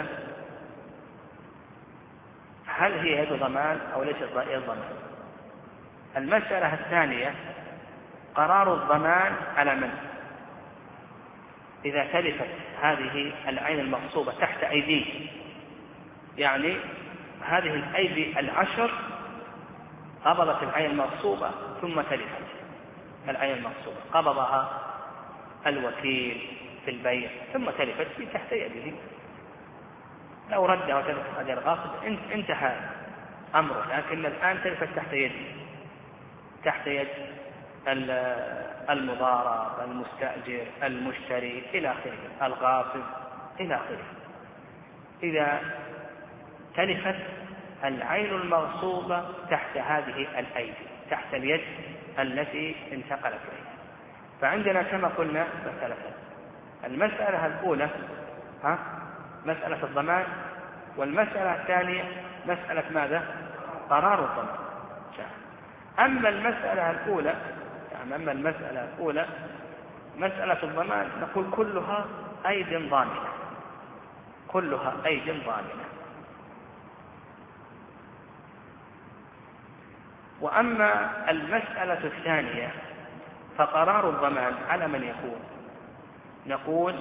هل هي يد ضمان أو ليست يد ضمان؟ المسألة الثانية قرار الضمان على من؟ إذا تلفت هذه العين المغصوبة تحت أيديه، يعني هذه الأيدي العشر قبضت العين المغصوبة ثم تلفت العين المغصوبة، قبضها الوكيل في البيع ثم تلفت في تحت يده، لو ردها وتلفت هذه الغاصب انتهى أمره، لكن الآن تلفت تحت يده، تحت يد المضارب، المستأجر، المشتري إلى آخره، الغاصب إلى آخره. إذا تلفت العين المغصوبة تحت هذه الأيدي، تحت اليد التي انتقلت إليها، فعندنا كما قلنا مسألتين. المسألة الأولى ها مسألة الضمان، والمسألة الثانية مسألة ماذا؟ قرار الضمان. أما المسألة الأولى يعني أما المسألة الأولى مسألة الضمان نقول كلها أيد ضامنة، كلها أيد ضامنة. وأما المسألة الثانية فقرار الضمان على من يكون؟ نقول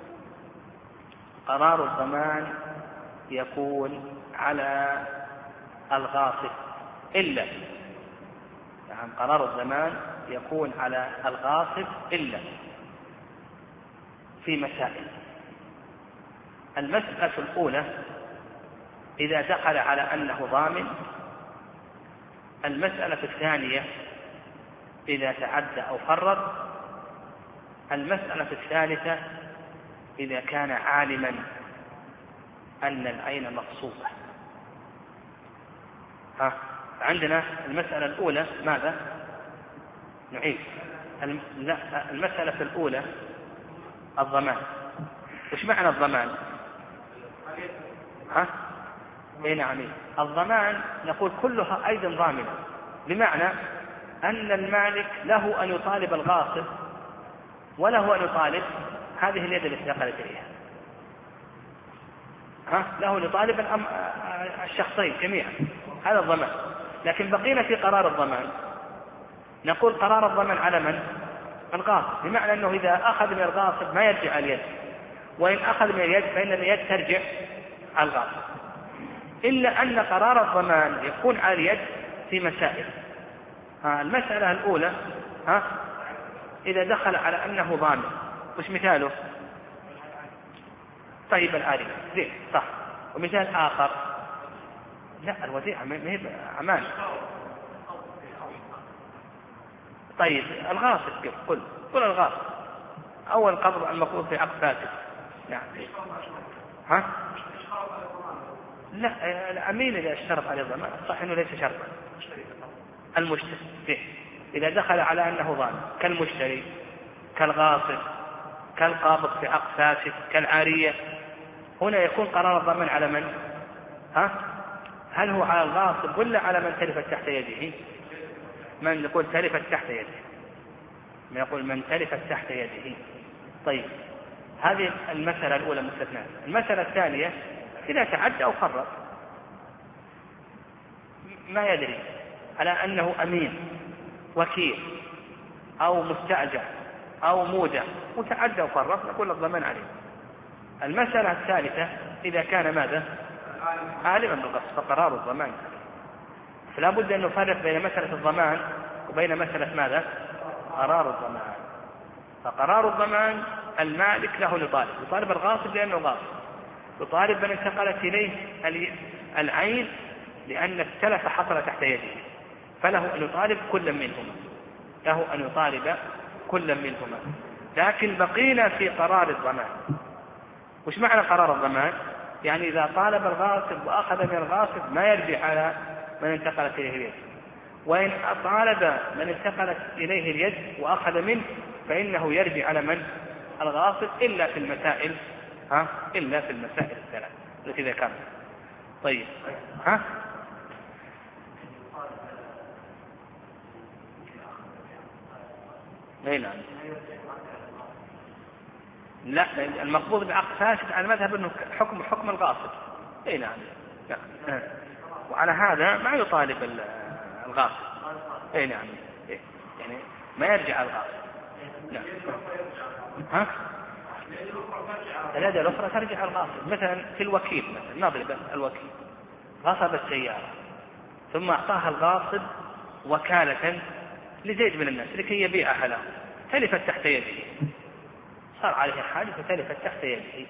قرار الضمان يكون على الغاصب إلا، يعني قرار الضمان يكون على الغاصب إلا في مسائل. المسألة الأولى إذا دخل على أنه ضامن، المسألة الثانية إذا تعدى أو فرط، المسألة الثالثة إذا كان عالما أن العين مغصوبة. ها عندنا المسألة الأولى ماذا؟ نعيد المسألة الأولى الضمان. وش معنى الضمان؟ ها؟ إيه نعم. الضمان نقول كلها أيضا ضامنة، بمعنى أن المالك له أن يطالب الغاصب وله أن يطالب هذه اليد التي نقلت إليها، ها له أن يطالب الشخصين جميعا، هذا الضمان. لكن بقينا في قرار الضمان، نقول قرار الضمان على من؟ الغاصب، بمعنى أنه إذا أخذ من الغاصب ما يرجع اليد، وإن أخذ من اليد فإن اليد ترجع على الغاصب، إلا أن قرار الضمان يكون على اليد في مسائل. ها المسألة الأولى، ها إذا دخل على أنه ضامن، وش مثاله؟ طيب الآلي زين صح. ومثال آخر، لا الوديعة ما هي أمان. طيب الغاصب قل قل الغاصب أول قبض المقبوض في عقد فاسد. نعم. ها لا الأمين إذا اشترط عليه الضمان صح إنه ليس شرطا. المشتري إذا دخل على أنه ضامن كالمشتري كالغاصب كالقابض في عقد فاسد كالعارية، هنا يكون قرار الضمان على من؟ ها هل هو على الغاصب ولا على من تلفت تحت يده؟ من يقول تلفت تحت يده، من يقول من تلفت تحت يده. طيب هذه المسألة الأولى مستثناء. المسألة الثانية إذا تعدى أو فرط ما يدري على أنه أمين وكيل أو مستأجر أو مودع وتعدى وفرط نقول الضمان عليه. المسألة الثالثة إذا كان ماذا؟ عالما بالغصب فقرار الضمان. فلا بد أن نفرق بين مسألة الضمان وبين مسألة ماذا؟ قرار الضمان. فقرار الضمان المالك له يطالب، يطالب الغاصب لأنه غاصب، يطالب من انتقلت إليه العين لأن التلف حصل تحت يده، فله أن يطالب كل منهما، له أن يطالب كل منهما. لكن بقينا في قرار الضمان. وش معنى قرار الضمان؟ يعني إذا طالب الغاصب وأخذ من الغاصب ما يرجع على من انتقلت إليه اليد، وإن طالب من انتقلت إليه اليد وأخذ منه فإنه يرجع على من؟ الغاصب، إلا في المسائل ها إلا في المسائل الثلاث التي ذكرنا. طيب ها اي نعم. لا المقبوض بعقد فاسد على مذهب انه حكم حكم الغاصب. اي نعم. لا. وعلى هذا ما يطالب الغاصب. اي نعم. إيه. يعني ما يرجع الغاصب. لا. ها اليد الأخرى ترجع الغاصب. مثلا في الوكيل، مثلا نضرب الوكيل غصب السيارة ثم أعطاها الغاصب وكالة لزيد من الناس لكي يبيعها له، تلفت تحت يده، صار عليه حادث وتلفت تحت يده.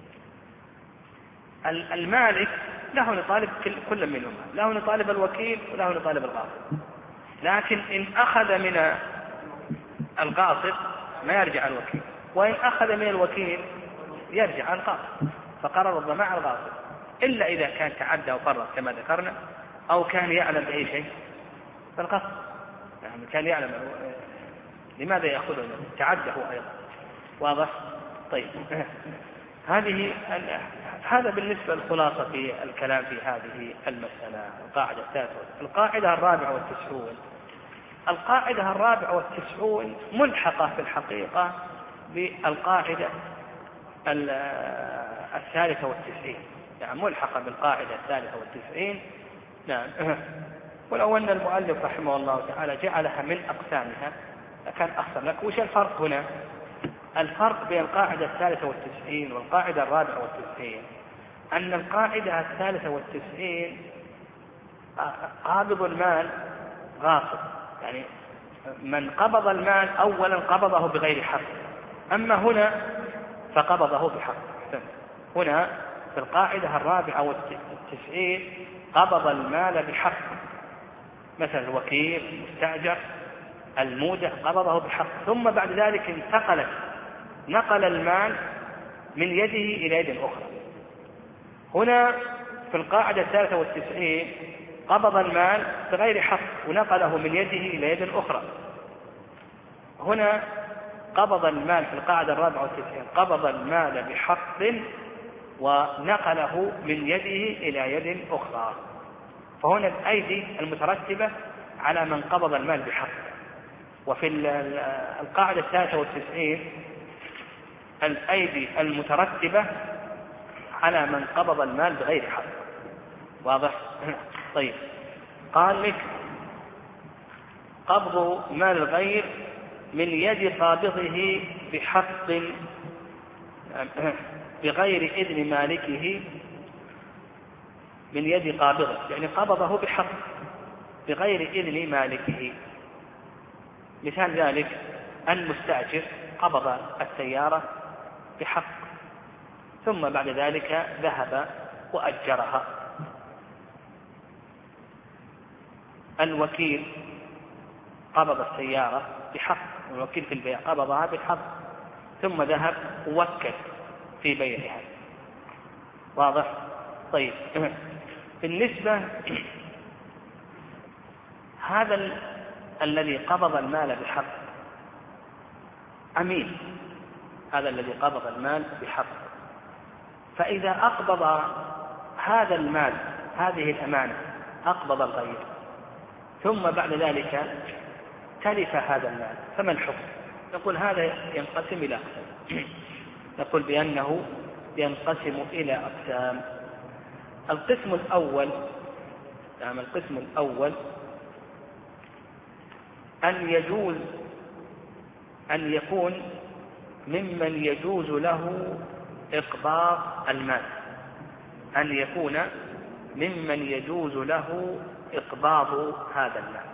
المالك له نطالب كل منهما، له نطالب الوكيل وله نطالب الغاصب. لكن إن أخذ من الغاصب ما يرجع الوكيل، وإن أخذ من الوكيل يرجع الغاصب، فقرر الضمان على الغاصب، إلا إذا كان تعدى وفرط كما ذكرنا، أو كان يعلم بأي شيء فالغصب، يعني كان يعلم لماذا يأخذه تعدى هو أيضا. واضح؟ طيب هذه هذا بالنسبة للخلاصة في الكلام في هذه المسألة. القاعدة الثالثة القاعدة الرابعة والتسعون. القاعدة الرابعة والتسعون ملحقة في الحقيقة بالقاعدة الثالثة والتسعين، يعني ملحقة بالقاعدة الثالثة والتسعين. نعم. ولو أن المؤلف رحمه الله تعالى جعلها من أقسامها كان أحسن لك. وش الفرق هنا؟ الفرق بين القاعدة الثالثة والتسعين والقاعدة الرابعة والتسعين أن القاعدة الثالثة والتسعين قابض المال غاصب، يعني من قبض المال أولا قبضه بغير حق، أما هنا فقبضه بحق. هنا في القاعدة الرابعة والتسعين قبض المال بحق، مثل الوكيل مستأجر المودع قبضه بحق، ثم بعد ذلك انتقلت نقل المال من يده إلى يد أخرى. هنا في القاعدة الثالثة والتسعين قبض المال بغير حق ونقله من يده إلى يد أخرى. هنا قبض المال في القاعدة الرابعة والتسعين قبض المال بحق ونقله من يده إلى يد أخرى. فهنا الأيدي المترتبة على من قبض المال بحق. وفي القاعدة الثالثة والتسعين الأيدي المترتبة على من قبض المال بغير حق. واضح؟ طيب، قال لك قبض مال الغير من يد قابضه بحق بغير إذن مالكه، من يد قابضه يعني قبضه بحق بغير إذن مالكه. مثال ذلك المستأجر قبض السيارة بحق ثم بعد ذلك ذهب وأجرها. الوكيل قبض السيارة بحق، الوكيل في البيع قبضها بحق ثم ذهب ووكل في بيعها. واضح؟ طيب، بالنسبة هذا ال... الذي قبض المال بحق أمين، هذا الذي قبض المال بحق، فإذا أقبض هذا المال، هذه الأمانة أقبض الغير ثم بعد ذلك تلف هذا المال، فما الحكم؟ نقول هذا ينقسم إلى أقسام. نقول بأنه ينقسم إلى أقسام. القسم الأول نعم القسم الأول أن يجوز أن يكون ممن يجوز له إقباض المال، أن يكون ممن يجوز له إقباض هذا المال،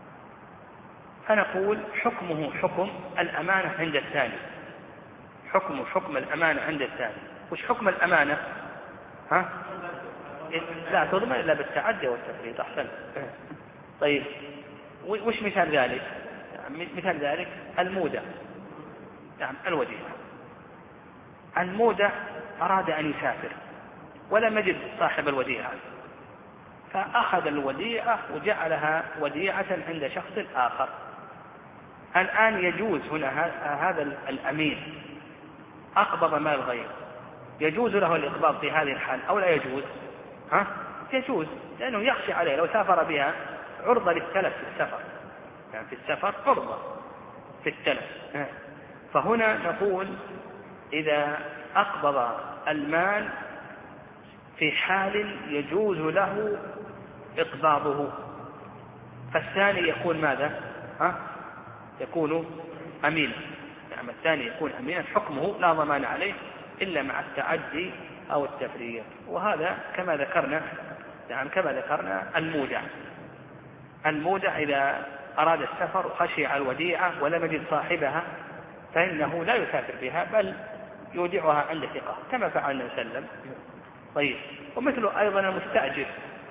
فنقول حكمه حكم الأمانة عند الثاني، حكمه حكم الأمانة عند الثاني. وش حكم الأمانة؟ ها؟ لا تضمن إلا بالتعدي والتفريط. أحسن. طيب، وش مثال ذلك؟ مثال ذلك المودع، نعم الوديعة. المودع أراد أن يسافر ولم يجد صاحب الوديعة، فأخذ الوديعة وجعلها وديعة عند شخص آخر. الآن يجوز هنا هذا الأمين أقبض مال الغير، يجوز له الإقباض في هذه الحال أو لا يجوز؟ ها؟ يجوز، لأنه يخشى عليه لو سافر بها عرضة للتلف في السفر، يعني في السفر عرضة في التلف. فهنا نقول إذا أقبض المال في حال يجوز له إقباضه فالثاني يكون ماذا؟ ها؟ يكون أمين. يعني الثاني يكون أمينا، حكمه لا ضمان عليه إلا مع التعدي أو التفريط. وهذا كما ذكرنا يعني كما ذكرنا المودع. المودع إذا أراد السفر وخشي على الوديعة ولم يجد صاحبها فإنه لا يسافر بها بل يودعها عند ثقة كما فعل النبي صلى الله عليه وسلم. طيب، ومثل أيضا المستأجر.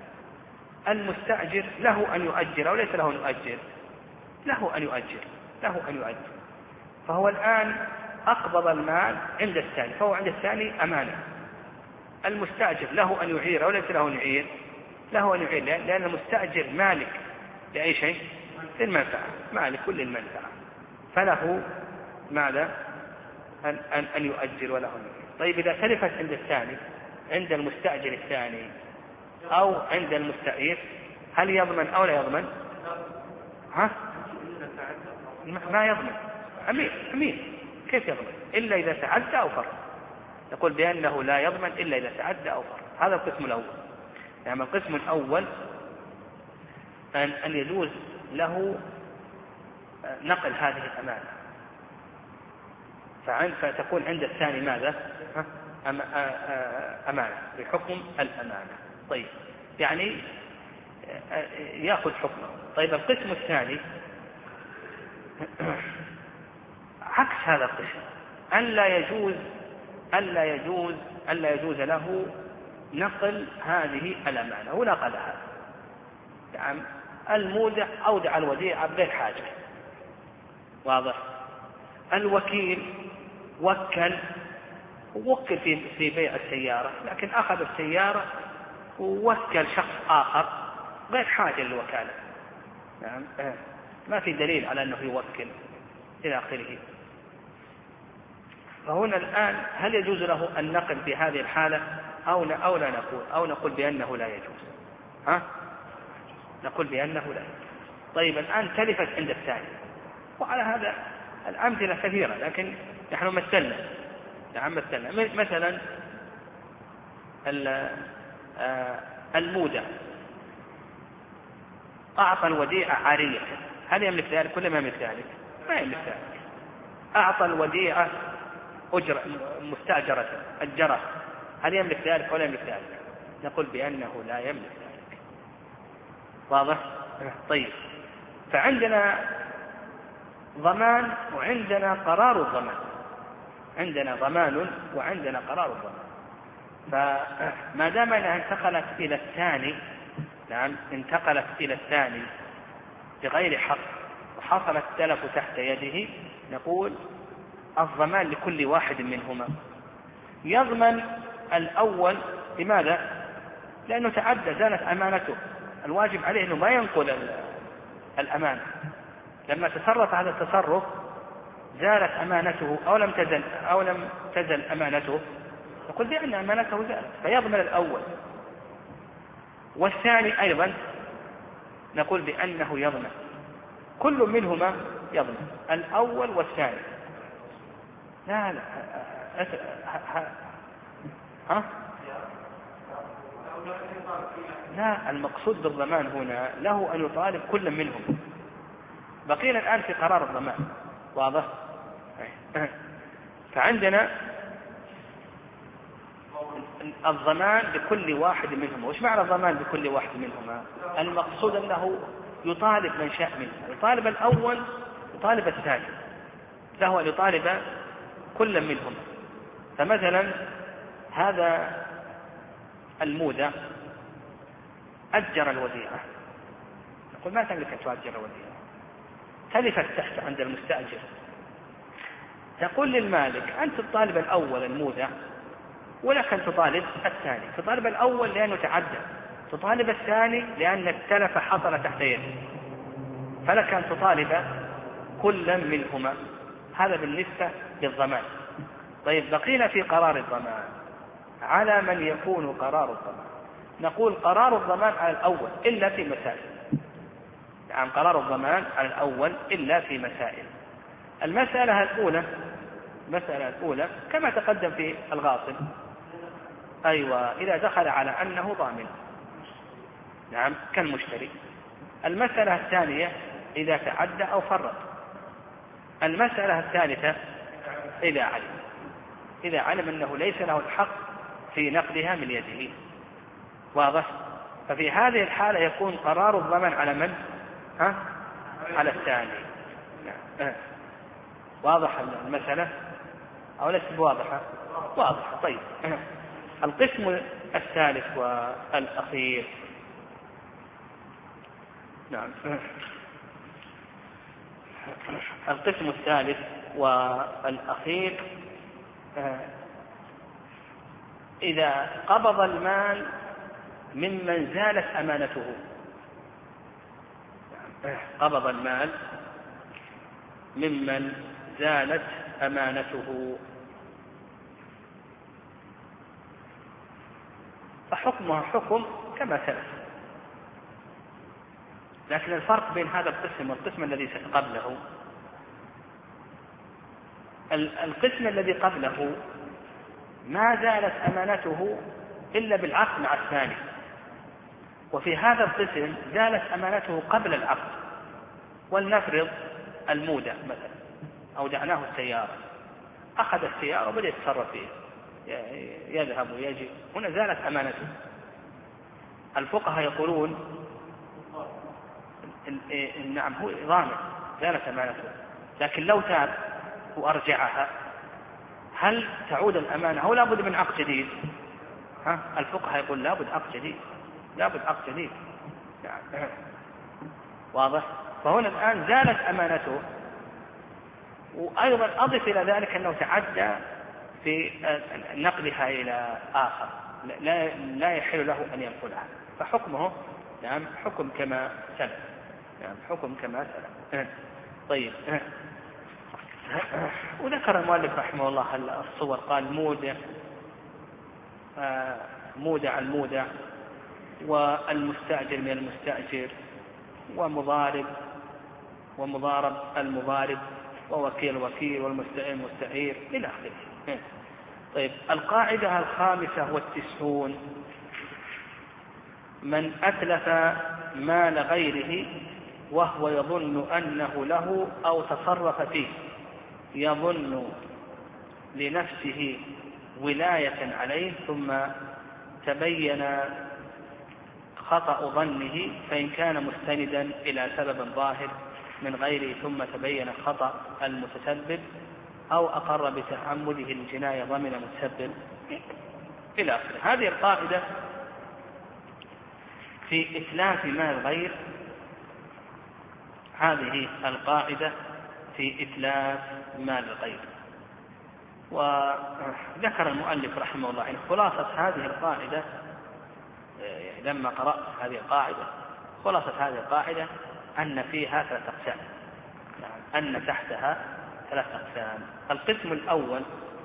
المستأجر له أن يؤجر أو ليس له أن يؤجر؟ له أن يؤجر، له أن يؤجر. فهو الآن أقبض المال عند الثاني، فهو عند الثاني أمانة. المستأجر له أن يعير أو ليس له أن يعير؟ له أن يعير، لأن المستأجر مالك لأي شيء؟ للمنفعة، مالك كل المنفعة، فله ماذا؟ أن, أن, أن يؤجر وله أن يعير. طيب، إذا تلفت عند الثاني، عند المستأجر الثاني أو عند المستأجر، هل يضمن أو لا يضمن؟ ها؟ ما يضمن. أمين أمين كيف يضمن؟ إلا إذا تعدى أو فرط. يقول بأنه لا يضمن إلا إذا تعدى أو فرط. هذا القسم الأول. يعني القسم الأول أن, أن يجوز له نقل هذه الأمانة، فتكون عند الثاني ماذا؟ أمانة بحكم الأمانة. طيب، يعني يأخذ حكمه. طيب، القسم الثاني عكس هذا القسم، أن لا يجوز أن لا يجوز أن لا يجوز له نقل هذه الأمانة ونقلها. يعني المودع أودع الوديعة بغير حاجة. واضح؟ الوكيل وكل ووكل في في بيع السيارة، لكن أخذ السيارة ووكل شخص آخر غير حاجة للوكالة. نعم، ما في دليل على أنه يوكل إلى آخره. فهنا الآن هل يجوز له النقل في هذه الحالة أو لا, أو لا نقول أو نقول بأنه لا يجوز؟ ها؟ نقول بأنه لا يجوز. طيب الآن تلفت عند الثاني، وعلى هذا الأمثلة كثيرة، لكن نحن مثلنا نعم مثلنا مثلا المودع أعطى الوديعة عارية، هل يملك ذلك ولا ما يملك ذلك؟ ما يملك ذلك. أعطى الوديعة أجرة مستأجرة أجرة، هل يملك ذلك ولا يملك ذلك؟ نقول بأنه لا يملك ذلك. واضح؟ طيب، فعندنا ضمان وعندنا قرار الضمان، عندنا ضمان وعندنا قرار الضمان. فما دام أنها انتقلت إلى الثاني، نعم انتقلت إلى الثاني بغير حق وحصل التلف تحت يده، نقول الضمان لكل واحد منهما. يضمن الأول، لماذا؟ لأنه تعدى، زالت أمانته، الواجب عليه أنه ما ينقل الأمانة. لما تصرف هذا التصرف زالت أمانته أو لم تزل أو لم تزل أمانته، نقول بأن أمانته زالت، فيضمن الأول. والثاني أيضا نقول بأنه يضمن، كل منهما يضمن، الأول والثاني. لا لا ها لا، المقصود بالضمان هنا له أن يطالب كل منهم. بقينا الآن في قرار الضمان. واضح؟ فعندنا الضمان لكل واحد منهما. وش معنى الضمان لكل واحد منهما؟ المقصود أنه يطالب من شاء منه، يطالب الأول يطالب الثاني، له أن يطالب كل منهما. فمثلا هذا المودع أجر الوديعة، نقول ما تملك أن تؤجر الوديعة، تلفت تحت عند المستأجر، تقول للمالك أنت تطالب الأول المودع ولك أن تطالب الثاني. تطالب الأول لأنه تعدى، تطالب الثاني لأن التلف حصل تحت يده، فلك أن تطالب كل منهما. هذا بالنسبة للضمان. طيب، بقينا في قرار الضمان. على من يكون قرار الضمان؟ نقول قرار الضمان على الأول إلا في مسائل. يعني قرار الضمان على الأول إلا في مسائل. المسألة الأولى المسألة الأولى كما تقدم في الغاصب، أيوة، إذا دخل على أنه ضامن، نعم، كالمشتري. المسألة الثانية إذا تعدى أو فرط. المسألة الثالثة إذا علم إذا علم أنه ليس له الحق في نقلها من يده. واضح؟ ففي هذه الحالة يكون قرار الضمان على من؟ ها؟ على الثاني. نعم. واضح المسألة أو ليس بواضحة؟ واضحة. طيب، القسم الثالث والأخير، نعم، القسم الثالث والأخير إذا قبض المال ممن زالت أمانته. قبض المال ممن زالت أمانته، فحكمها حكم كما سلف. لكن الفرق بين هذا القسم والقسم الذي قبله، القسم الذي قبله ما زالت أمانته إلا بالعقد مع الثاني، وفي هذا القسم زالت أمانته قبل العقد. ولنفرض المودع مثلا أودعناه السيارة، أخذ السيارة وبدأ يتصرف فيه، يذهب ويجي، هنا زالت أمانته. الفقهاء يقولون نعم هو ضامن، زالت أمانته، لكن لو تاب وأرجعها هل تعود الأمانة أو لابد من عقد جديد؟ ها؟ الفقهاء يقول لابد عقد جديد، لابد عقد جديد. يعني واضح؟ فهنا الآن زالت أمانته، وأيضا أضف إلى ذلك أنه تعدى في نقلها إلى آخر، لا لا يحل له أن ينقلها، فحكمه نعم حكم كما سلف، نعم حكم كما سلف. طيب، وذكر المؤلف رحمه الله الصور، قال مودع مودع المودع والمستأجر من المستأجر ومضارب ومضارب المضارب ووكيل وكيل والمستعير مستعير إلى آخره. طيب القاعدة الخامسة والتسعون: من أتلف مال غيره وهو يظن أنه له أو تصرف فيه، يظن لنفسه ولاية عليه ثم تبين خطأ ظنه، فإن كان مستندا إلى سبب ظاهر من غيره ثم تبين خطأ المتسبب أو أقر بتعمده الجناية ضمن متسبب إلى آخره. هذه القاعدة في إتلاف مال الغير، هذه القاعدة في إتلاف مال الغير. وذكر المؤلف رحمه الله يعني خلاصة هذه القاعدة، يعني لما قرأت هذه القاعدة خلاصة هذه القاعدة أن فيها ثلاث أقسام، يعني أن تحتها ثلاث أقسام. القسم الأول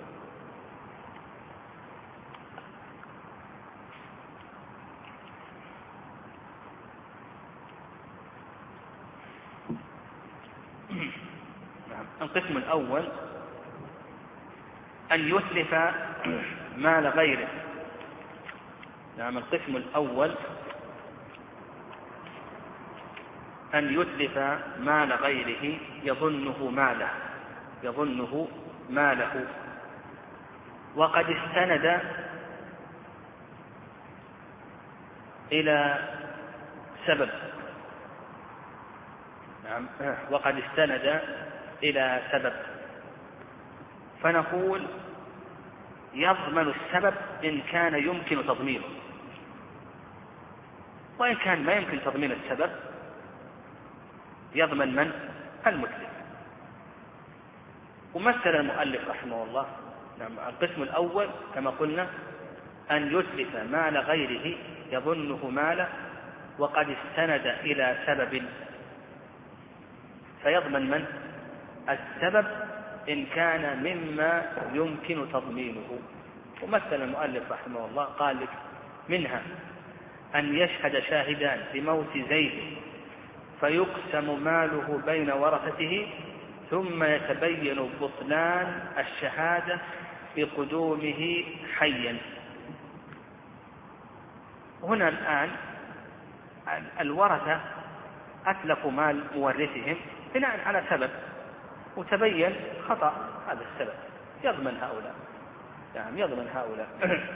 القسم الأول أن يتلف مال غيره. نعم القسم الأول أن يتلف مال غيره يظنه ماله يظنه ماله وقد استند إلى سبب. نعم وقد استند إلى سبب، فنقول يضمن السبب إن كان يمكن تضمينه، وإن كان ما يمكن تضمين السبب يضمن من؟ المتلف. ومثل المؤلف رحمه الله نعم القسم الأول كما قلنا أن يتلف مال غيره يظنه ماله وقد استند إلى سبب، فيضمن من؟ السبب إن كان مما يمكن تضمينه. ومثل المؤلف رحمه الله قال لك منها أن يشهد شاهدان بموت زيد فيقسم ماله بين ورثته ثم يتبين بطلان الشهادة بقدومه حيا. هنا الآن الورثة أتلفوا مال مورثهم بناء على سبب وتبين خطأ هذا السبب، يضمن هؤلاء يعني يضمن هؤلاء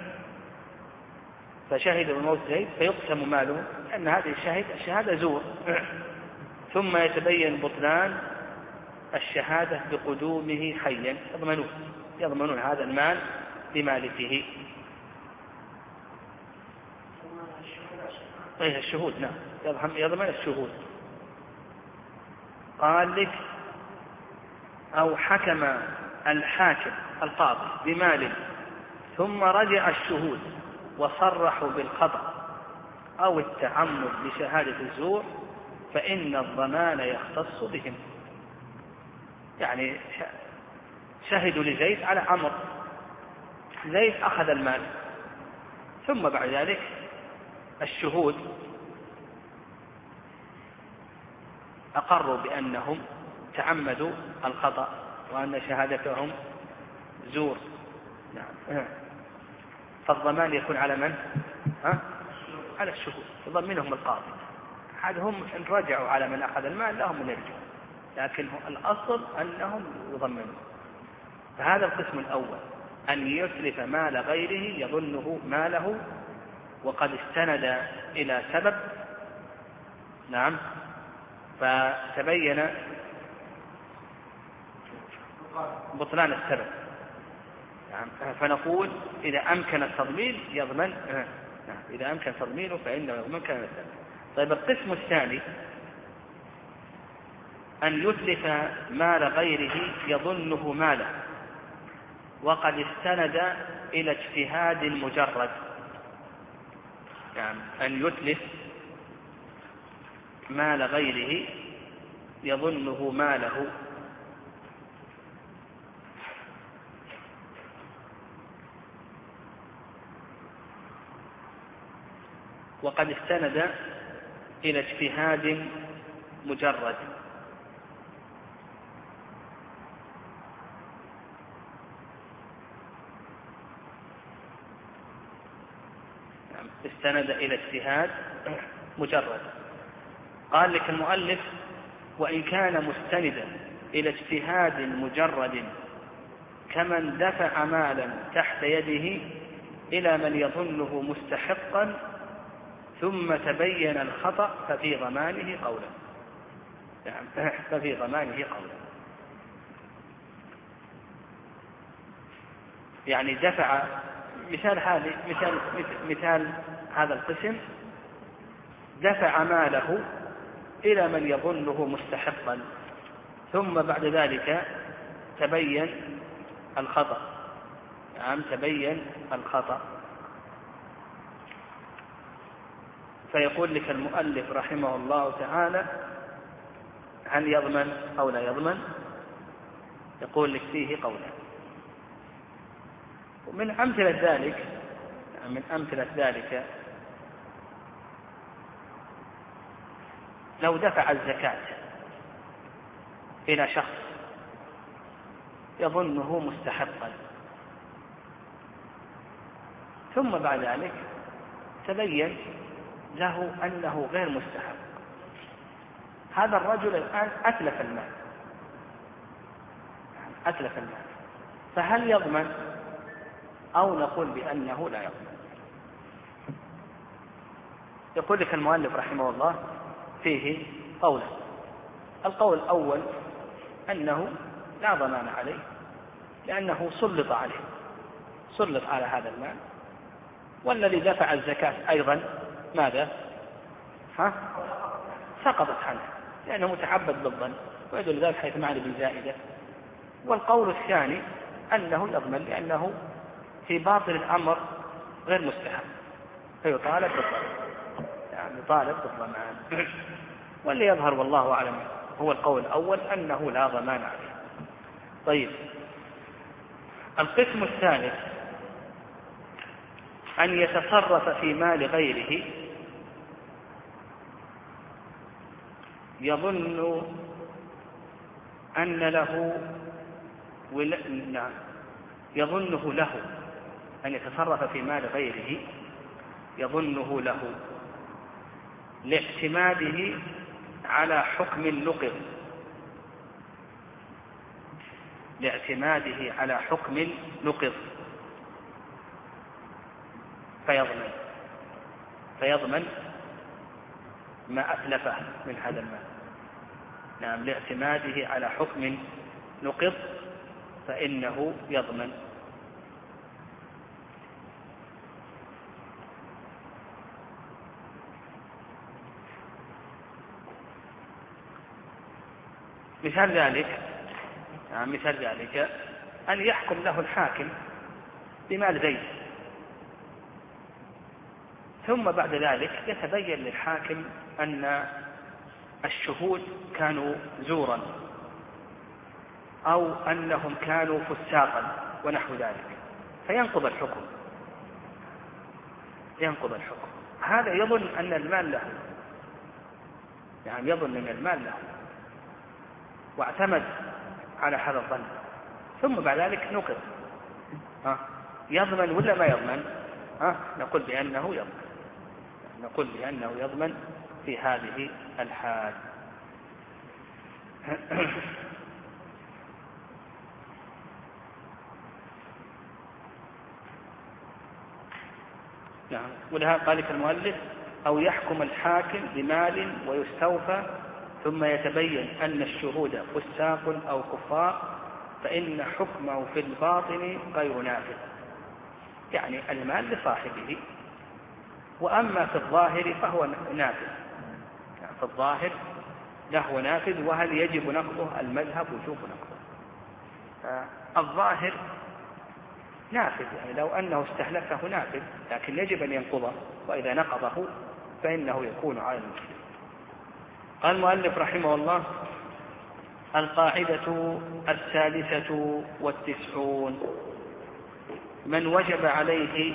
فشهد بموت زيد فيقسم ماله أن هذه الشهادة الشهادة زور، ثم يتبين بطلان الشهادة بقدومه حيا، يضمنون يضمنون هذا المال لمالكه. أيه الشهود نعم يضمن الشهود. قال لك أو حكم الحاكم القاضي بمال ثم رجع الشهود وصرحوا بالخطأ أو التعمد لشهادة الزور فإن الضمان يختص بهم. يعني شهدوا لزيد على عمرو، زيد أخذ المال ثم بعد ذلك الشهود أقروا بأنهم تعمدوا الخطأ وأن شهادتهم زور. نعم فالضمان يكون على من؟ ها؟ على الشهود يضمنهم القاضي. هذا هم إن رجعوا على من أخذ المال لهم من يرجعوا، لكن الأصل أنهم يضمنون. فهذا القسم الأول أن يتلف مال غيره يظنه ماله وقد استند إلى سبب نعم فتبين بطلان السبب نعم فنقول إذا أمكن التضمين يضمن نعم إذا أمكن تضمينه فإنه يضمن كان السبب. طيب القسم الثاني أن يتلف مال غيره يظنه ماله وقد استند إلى اجتهاد مجرد. يعني أن يتلف مال غيره يظنه ماله وقد استند إلى اجتهاد مجرد. استند إلى اجتهاد مجرد. قال لك المؤلف: وإن كان مستندا إلى اجتهاد مجرد كمن دفع مالا تحت يده إلى من يظنه مستحقا ثم تبين الخطأ ففي ضمانه قولا. يعني ففي ضمانه قولا. يعني دفع، مثال هذه مثال مثال هذا القسم: دفع ماله إلى من يظنه مستحقا ثم بعد ذلك تبين الخطأ. نعم، تبين الخطأ. فيقول لك المؤلف رحمه الله تعالى: هل يضمن أو لا يضمن؟ يقول لك فيه قولا. ومن أمثلة ذلك من أمثلة ذلك لو دفع الزكاة إلى شخص يظنه مستحقا ثم بعد ذلك تبين له أنه غير مستحق، هذا الرجل الآن أتلف المال أتلف المال فهل يضمن أو نقول بأنه لا يضمن؟ يقول لك المؤلف رحمه الله فيه قولا. القول الأول أنه لا ضمان عليه لأنه سلط عليه سلط على هذا المال، والذي دفع الزكاة أيضا ماذا؟ ها؟ سقطت عنه لأنه متعبد بالظن ويدل ذلك حيث معنى بالزائدة. والقول الثاني أنه يضمن لأنه في باطل الأمر غير مستحق فيطالب بالضمان، يعني يطالب بالضمان. واللي يظهر والله أعلم هو القول الأول أنه لا ضمان عليه. طيب، القسم الثالث أن يتصرف في مال غيره يظن أن له ولا... نعم يظنه له أن يتصرف في مال غيره يظنه له لاعتماده على حكم نقض لاعتماده على حكم نقض فيضمن فيضمن ما أتلفه من هذا المال. نعم، لاعتماده على حكم نقض فإنه يضمن. مثال ذلك يعني مثال ذلك أن يحكم له الحاكم بمال زيد ثم بعد ذلك يتبين للحاكم أن الشهود كانوا زورا أو أنهم كانوا فساقا ونحو ذلك فينقض الحكم ينقض الحكم هذا يظن أن المال له، يعني يظن أن المال له واعتمد على هذا الظن ثم بعد ذلك نقض. ها يضمن ولا ما يضمن؟ ها نقول بأنه يضمن نقول بأنه يضمن في هذه الحال. نعم، ولهذا قال لك المؤلف: أو يحكم الحاكم بمال ويستوفى ثم يتبين أن الشهود فساق أو كفار فإن حكمه في الباطن غير نافذ، يعني المال لصاحبه وأما في الظاهر فهو نافذ، يعني في الظاهر له نافذ. وهل يجب نقضه؟ المذهب وجوب نقضه. الظاهر نافذ، يعني لو أنه استهلكه نافذ، لكن يجب أن ينقضه، وإذا نقضه فإنه يكون على المسلم. قال المؤلف رحمه الله: القاعدة الثالثة والتسعون: من وجب عليه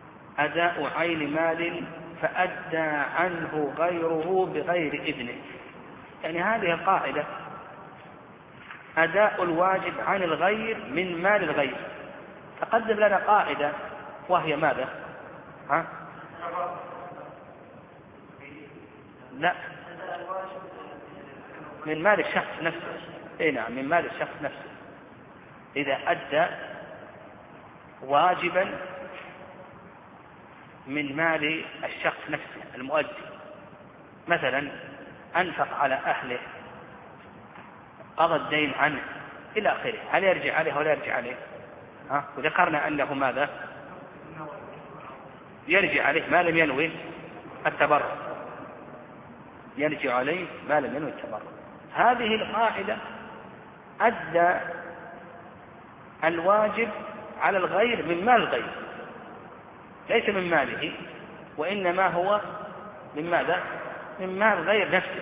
أداء عين مال فأدى عنه غيره بغير إذنه. يعني هذه القاعدة أداء الواجب عن الغير من مال الغير. تقدم لنا قاعدة وهي ماذا؟ ها؟ لا، من مال الشخص نفسه. اي نعم، من مال الشخص نفسه. إذا أدى واجبا من مال الشخص نفسه المؤدي، مثلا أنفق على أهله، قضى الدين عنه إلى آخره، هل يرجع عليه ولا يرجع عليه؟ ها؟ وذكرنا أنه ماذا؟ يرجع عليه ما لم ينوي التبرع، يرجع عليه ما لم ينوي التبرع. هذه القاعدة أدى الواجب على الغير من مال الغير، ليس من ماله، وإنما هو من ماذا؟ من مال غير نفسه.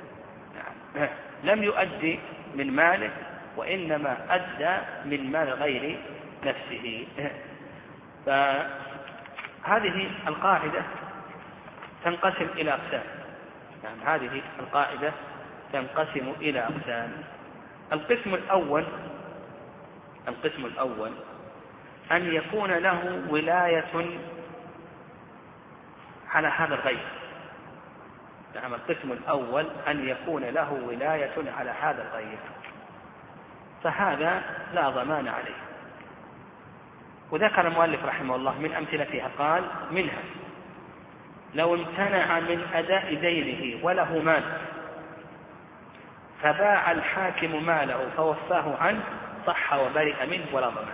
لم يؤدي من ماله، وإنما أدى من مال غير نفسه. فهذه القاعدة تنقسم إلى أقسام. يعني هذه القاعدة تنقسم إلى أقسام. القسم الأول القسم الأول أن يكون له ولاية على هذا الغير. نعم، القسم الأول أن يكون له ولاية على هذا الغير، فهذا لا ضمان عليه. وذكر المؤلف رحمه الله من أمثلتها، قال منها لو امتنع من أداء دينه وله مال فباع الحاكم ماله فوفاه عنه صح وبرئ منه ولا ضمان.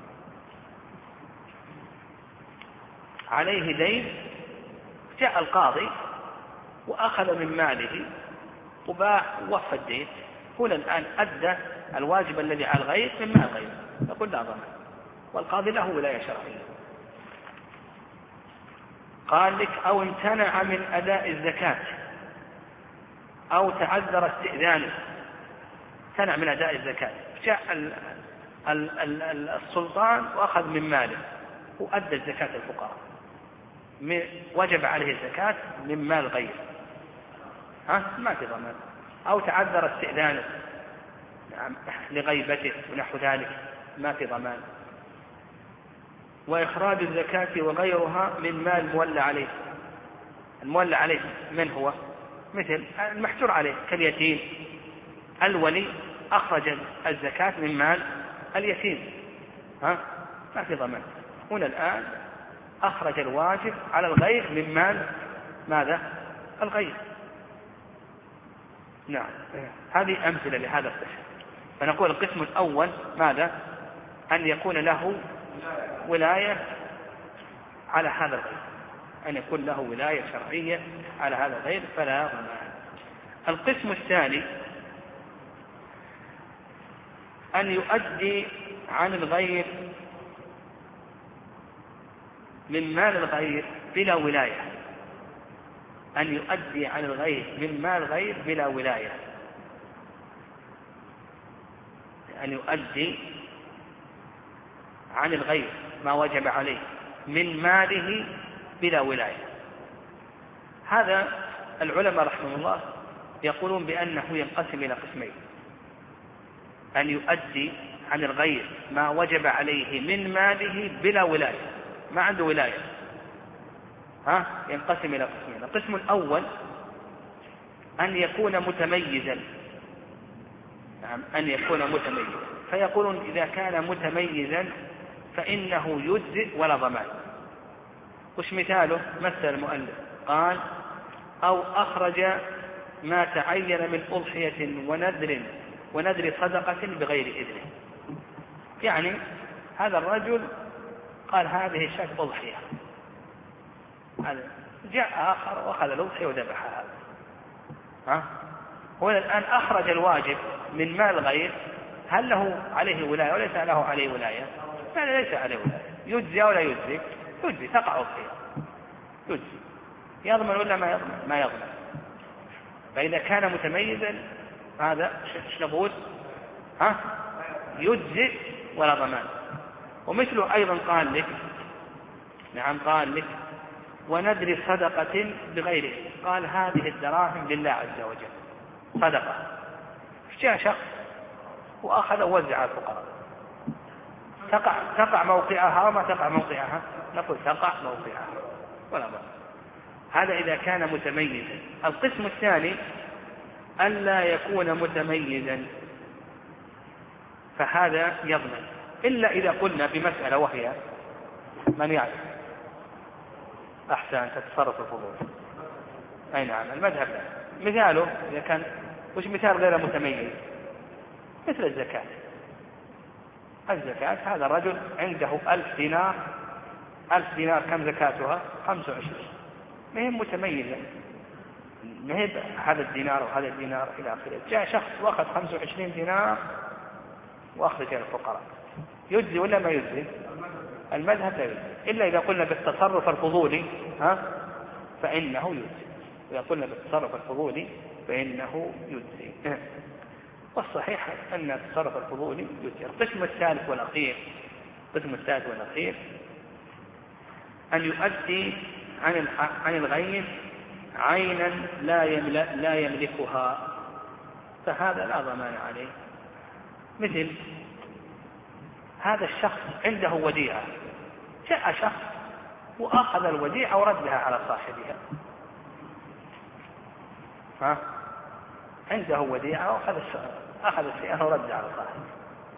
عليه دين، جاء القاضي وأخذ من ماله وباع ووفى الدين، هنا الآن أدى الواجب الذي على الغير من مال غيره، يقول لا ضمان، والقاضي له ولاية شرعية. قال لك أو امتنع من أداء الزكاة أو تعذر استئذانه، امتنع من أداء الزكاة، جاء ال ال ال السلطان وأخذ من ماله وأدى الزكاة الفقراء، وجب عليه الزكاة من مال غيره، ها ما في ضمان. أو تعذر استئذانه لغيبته ونحو ذلك، ما في ضمان. وإخراج الزكاة وغيرها من مال مولى عليه. المولى عليه من هو؟ مثل المحجور عليه كاليتيم، الولي أخرج الزكاة من مال اليتيم، ها ما في ضمان. هنا الآن أخرج الواجب على الغير من مال ماذا؟ الغير. نعم، هذه أمثلة لهذا القسم. فنقول القسم الأول ماذا؟ أن يكون له ولاية على هذا الغير، أن يكون له ولاية شرعية على هذا الغير فلا ضمان. القسم الثاني أن يؤدي عن الغير من مال الغير بلا ولاية، أن يؤدي عن الغير من مال الغير بلا ولاية، أن يؤدي عن الغير ما وجب عليه من ماله بلا ولاية. هذا العلماء رحمه الله يقولون بأنه ينقسم إلى قسمين: أن يؤدي عن الغير ما وجب عليه من ماله بلا ولاية، ما عنده ولاية، ها ينقسم إلى قسمين. القسم الأول أن يكون متميزا، نعم أن يكون متميزا، فيقولون إذا كان متميزا فإنه يجزئ ولا ضمان. وش مثاله؟ مثل المؤلف قال أو أخرج ما تعين من أضحية ونذر ونذر صدقة بغير إذنه. يعني هذا الرجل قال هذه الشاة أضحية، جاء آخر وأخذ الأضحية وذبحها، ها هو الآن أخرج الواجب من مال غير، هل له عليه ولاية وليس له عليه ولاية؟ لا، ليس عليه ولاية. يجزي ولا يجزي؟ يجزي، تقع أضحية، يجزي. يضمن ولا ما يضمن؟ ما يضمن. فإذا كان متميزا هذا ايش نقول؟ ها يجزي ولا ضمان. ومثله أيضا قال لك، نعم قال لك ونذر صدقة بغيره، قال هذه الدراهم لله عز وجل، صدقة، جاء شخص وأخذ ووزع على الفقراء، تقع تقع موقعها وما تقع موقعها؟ نقول تقع موقعها ولا بأس. هذا إذا كان متميزا. القسم الثاني ألا يكون متميزا، فهذا يضمن، إلا إذا قلنا بمسألة وهي من يعرف أحسن تتصرف الفضول. أي نعم، المذهب لا. مثاله إذا كان وش مثال غير متميز؟ مثل الزكاة. الزكاة هذا الرجل عنده ألف دينار، ألف دينار كم زكاتها؟ خمسة وعشرين. ما هي متميزة، ما هي هذا الدينار وهذا الدينار إلى آخره. جاء شخص وأخذ خمسة وعشرين دينار وأخرج إلى الفقراء، يجزي ولا ما يجزي؟ المذهب لا يجزي، إلا إذا قلنا بالتصرف الفضولي ها فإنه يجزي. إذا قلنا بالتصرف الفضولي فإنه يجزي. والصحيح أن التصرف الفضولي يجزي. القسم الثالث والأخير القسم الثالث والأخير أن يؤدي عن عن الغير عينا لا يملك لا يملكها، فهذا لا ضمان عليه. مثل هذا الشخص عنده وديعة، جاء شخص وأخذ الوديعة وردها على صاحبها. ها عنده وديعة وأخذ أخذ السيارة وردها على صاحبها،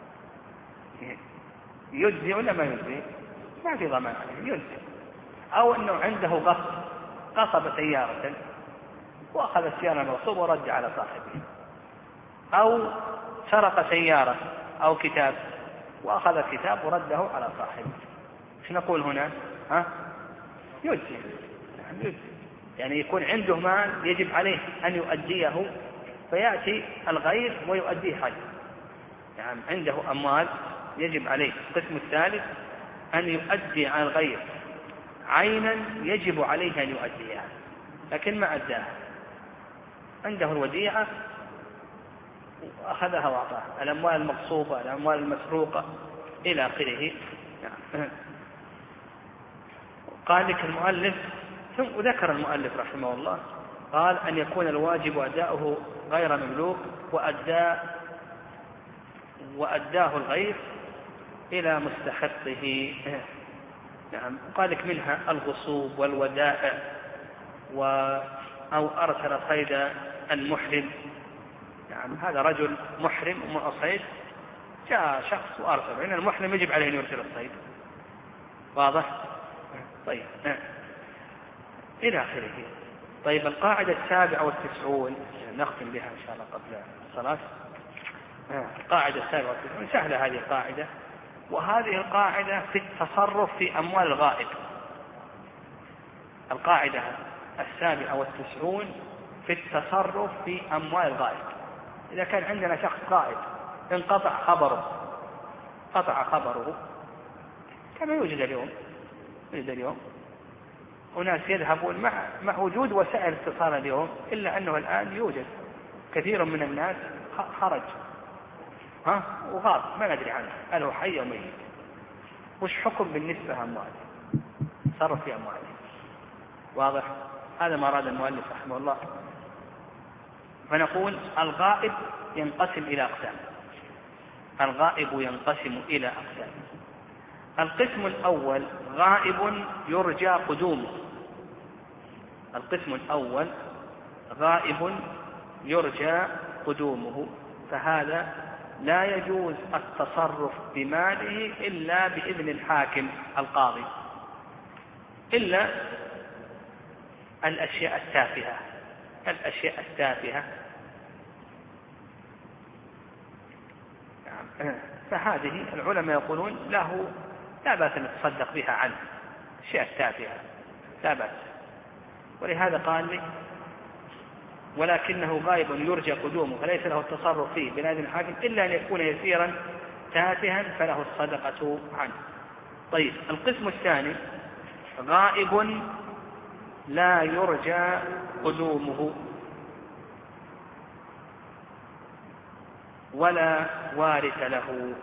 يجزي ولا ما يجزي؟ ما في ضمان عليه، يجزي. أو أنه عنده غصب، غصب سيارة وأخذ السيارة المغصوبة وردها على صاحبها. أو سرق سيارة أو كتاب وأخذ الكتاب ورده على صاحبه. ايش نقول هنا؟ ها يجزي. يعني يكون عنده مال يجب عليه أن يؤديه، فيأتي الغير ويؤديه حج. يعني عنده أموال يجب عليه. القسم الثالث أن يؤدي على الغير عينا يجب عليه أن يؤديها لكن ما أداها. عنده الوديعة وأخذها وأعطاها، الأموال المغصوبة، الأموال المسروقة إلى آخره. قال لك المؤلف، ثم ذكر المؤلف رحمه الله، قال أن يكون الواجب أداؤه غير مملوك وأداء وأداه الغير إلى مستحقه. نعم. قال لك منها الغصوب والودائع و أو أرسل صيد المحرم. نعم. هذا رجل محرم ومعصيد، جاء شخص وأرسل، لأن المحرم يجب عليه أن يرسل الصيد. واضح؟ طيب نعم. إلى آخره. طيب القاعدة السابعة والتسعون نختم بها إن شاء الله قبل الصلاة. القاعدة السابعة والتسعون سهلة هذه القاعدة، وهذه القاعدة في التصرف في أموال الغائب. القاعدة السابعة والتسعون في التصرف في أموال الغائب. إذا كان عندنا شخص غائب انقطع خبره قطع خبره كما يوجد اليوم يوجد اليوم وناس يذهبون مع مع وجود وسائل اتصال اليوم، إلا أنه الآن يوجد كثير من الناس خرج ها وغاب ما ندري عنه هل هو حي أو ميت. وش حكم بالنسبة لأمواله؟ تصرف في أمواله. واضح؟ هذا ما أراد المؤلف رحمه الله. فنقول الغائب ينقسم إلى أقسام. الغائب ينقسم إلى أقسام. القسم الأول غائب يرجى قدومه. القسم الأول غائب يرجى قدومه، فهذا لا يجوز التصرف بماله إلا بإذن الحاكم القاضي، إلا الأشياء التافهة. الأشياء التافهة فهذه العلماء يقولون له لا بأس أن نتصدق بها عنه، أشياء تافهة لا بأس. ولهذا قال لي ولكنه غائب يرجى قدومه فليس له التصرف فيه بإذن الحاكم إلا أن يكون يسيرا تافها فله الصدقة عنه. طيب القسم الثاني غائب لا يرجى قدومه ولا وارث له،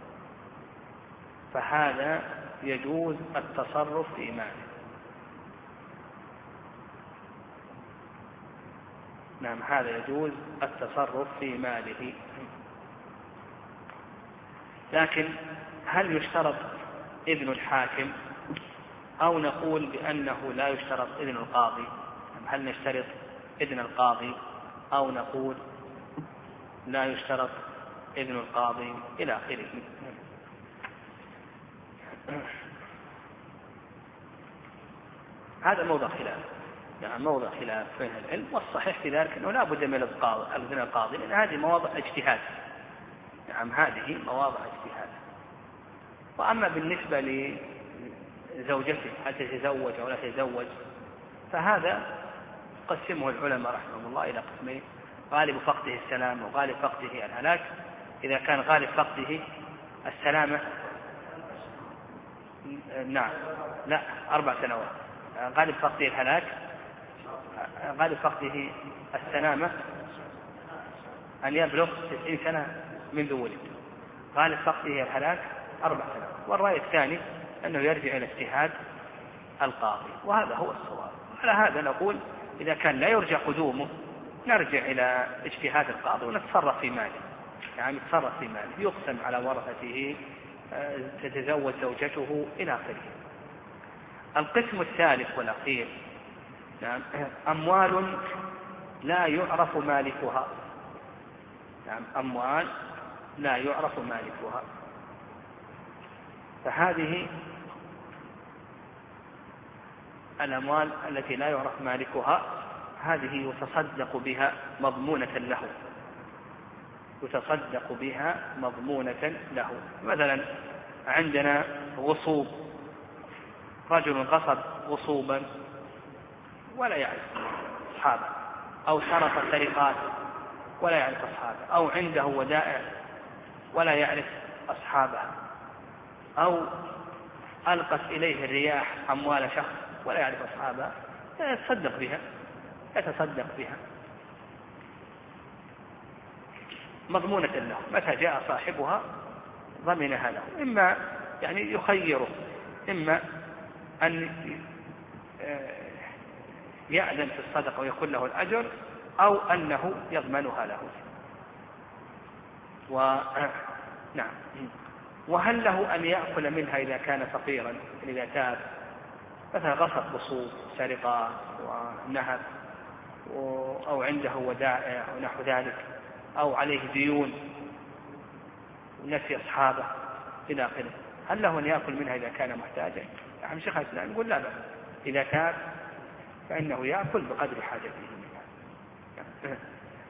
فهذا يجوز التصرف في ماله. نعم هذا يجوز التصرف في ماله. لكن هل يشترط إذن الحاكم أو نقول بأنه لا يشترط إذن القاضي؟ هل نشترط إذن القاضي أو نقول لا يشترط إذن القاضي إلى آخره؟ هذا موضع خلاف، يعني موضع خلاف بين العلم، والصحيح في ذلك أنه لا بد من إذن القاضي، لأن هذه مواضع اجتهاد. نعم هذه مواضع اجتهاد. وأما بالنسبة لزوجته هل تتزوج أو لا تتزوج، فهذا قسمه العلماء رحمهم الله إلى قسمين: غالب فقده السلام وغالب فقده الهلاك. إذا كان غالب فقده السلامة، نعم لا أربع سنوات. غالب فقده الهلاك، غالب فقده السلامة أن يبلغ تسعين سنة منذ ولد. غالب فقده الهلاك أربع سنوات. والرأي الثاني أنه يرجع إلى اجتهاد القاضي، وهذا هو الصواب. على هذا نقول إذا كان لا يرجى قدومه نرجع إلى اجتهاد القاضي ونتصرف في ماله، يعني نتصرف في ماله، يقسم على ورثته، تتزوج زوجته إلى آخره. القسم الثالث والأخير، نعم، أموال لا يعرف مالكها. نعم أموال لا يعرف مالكها، فهذه الأموال التي لا يعرف مالكها هذه يتصدق بها مضمونة له، يتصدق بها مضمونة له. مثلا عندنا غصوب، رجل غصب غصوبا ولا يعرف أصحابه، أو سرق سرقات ولا يعرف أصحابه، أو عنده ودائع ولا يعرف أصحابه، أو ألقت إليه الرياح أموال شخص ولا يعرف أصحابه، يتصدق بها يتصدق بها مضمونة له. متى جاء صاحبها ضمنها له، إما يعني يخيره، إما أن يأذن في الصدقة ويكون له الأجر، أو أنه يضمنها له. و... نعم. وهل له أن يأكل منها إذا كان فقيرا، إذا تاب مثلا غصب غصوب سرقات ونهب، أو عنده ودائع ونحو ذلك، أو عليه ديون ونسي أصحابه إلى آخره، هل له أن يأكل منها إذا كان محتاجا؟ يعني شيخ الإسلام يقول لا بأس، إذا تاب فإنه يأكل بقدر حاجته منها.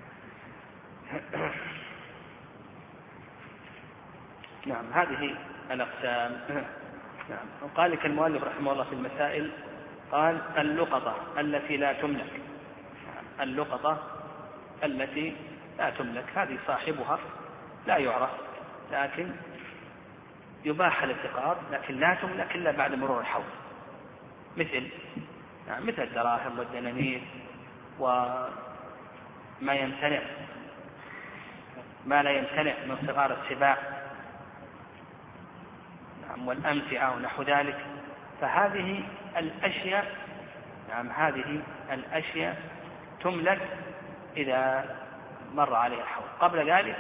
نعم هذه الأقسام. نعم. وقال لك المؤلف رحمه الله في المسائل، قال اللقطة التي لا تملك، اللقطة التي لا تملك هذه صاحبها لا يعرف، لكن يباح الالتقاط، لكن لا تملك إلا بعد مرور الحول، مثل يعني مثل الدراهم والدنانير وما يمتنع ما لا يمتنع من صغار السباع والأمتعة ونحو ذلك. فهذه الأشياء نعم هذه الأشياء تملك إذا مر عليها الحول، قبل ذلك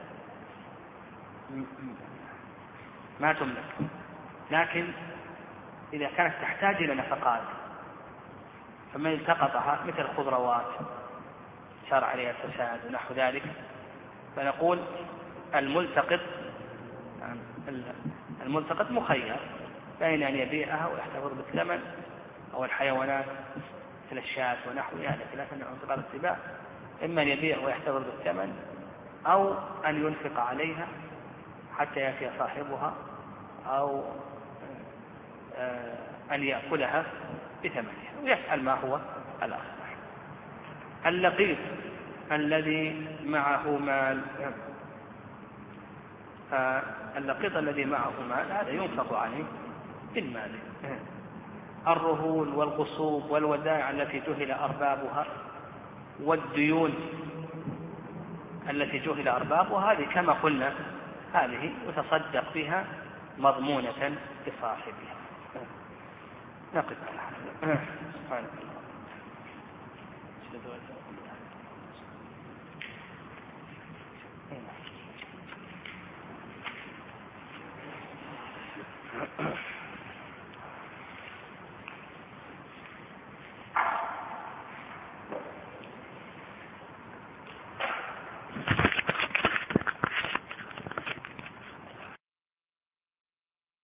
ما تملك. لكن إذا كانت تحتاج إلى نفقات فمن التقطها مثل الخضروات صار عليها فساد ونحو ذلك، فنقول الملتقط الملتقط مخير بين أن يبيعها ويحتفظ بالثمن، أو الحيوانات مثل الشاة ونحوها خلافا عن صغار السباع، إما أن يبيع ويحتفظ بالثمن، أو أن ينفق عليها حتى يأتي صاحبها، أو أن يأكلها بثمنها، ويفعل ما هو الأصلح. اللقيط الذي معه مال، اللقيط الذي معه مال هذا ينفق عليه بالمال. الرهون والغصوب والودائع التي جهل أربابها والديون التي جهل أربابها هذه كما قلنا هذه يتصدق بها مضمونة لصاحبها. نقف على هذا. you.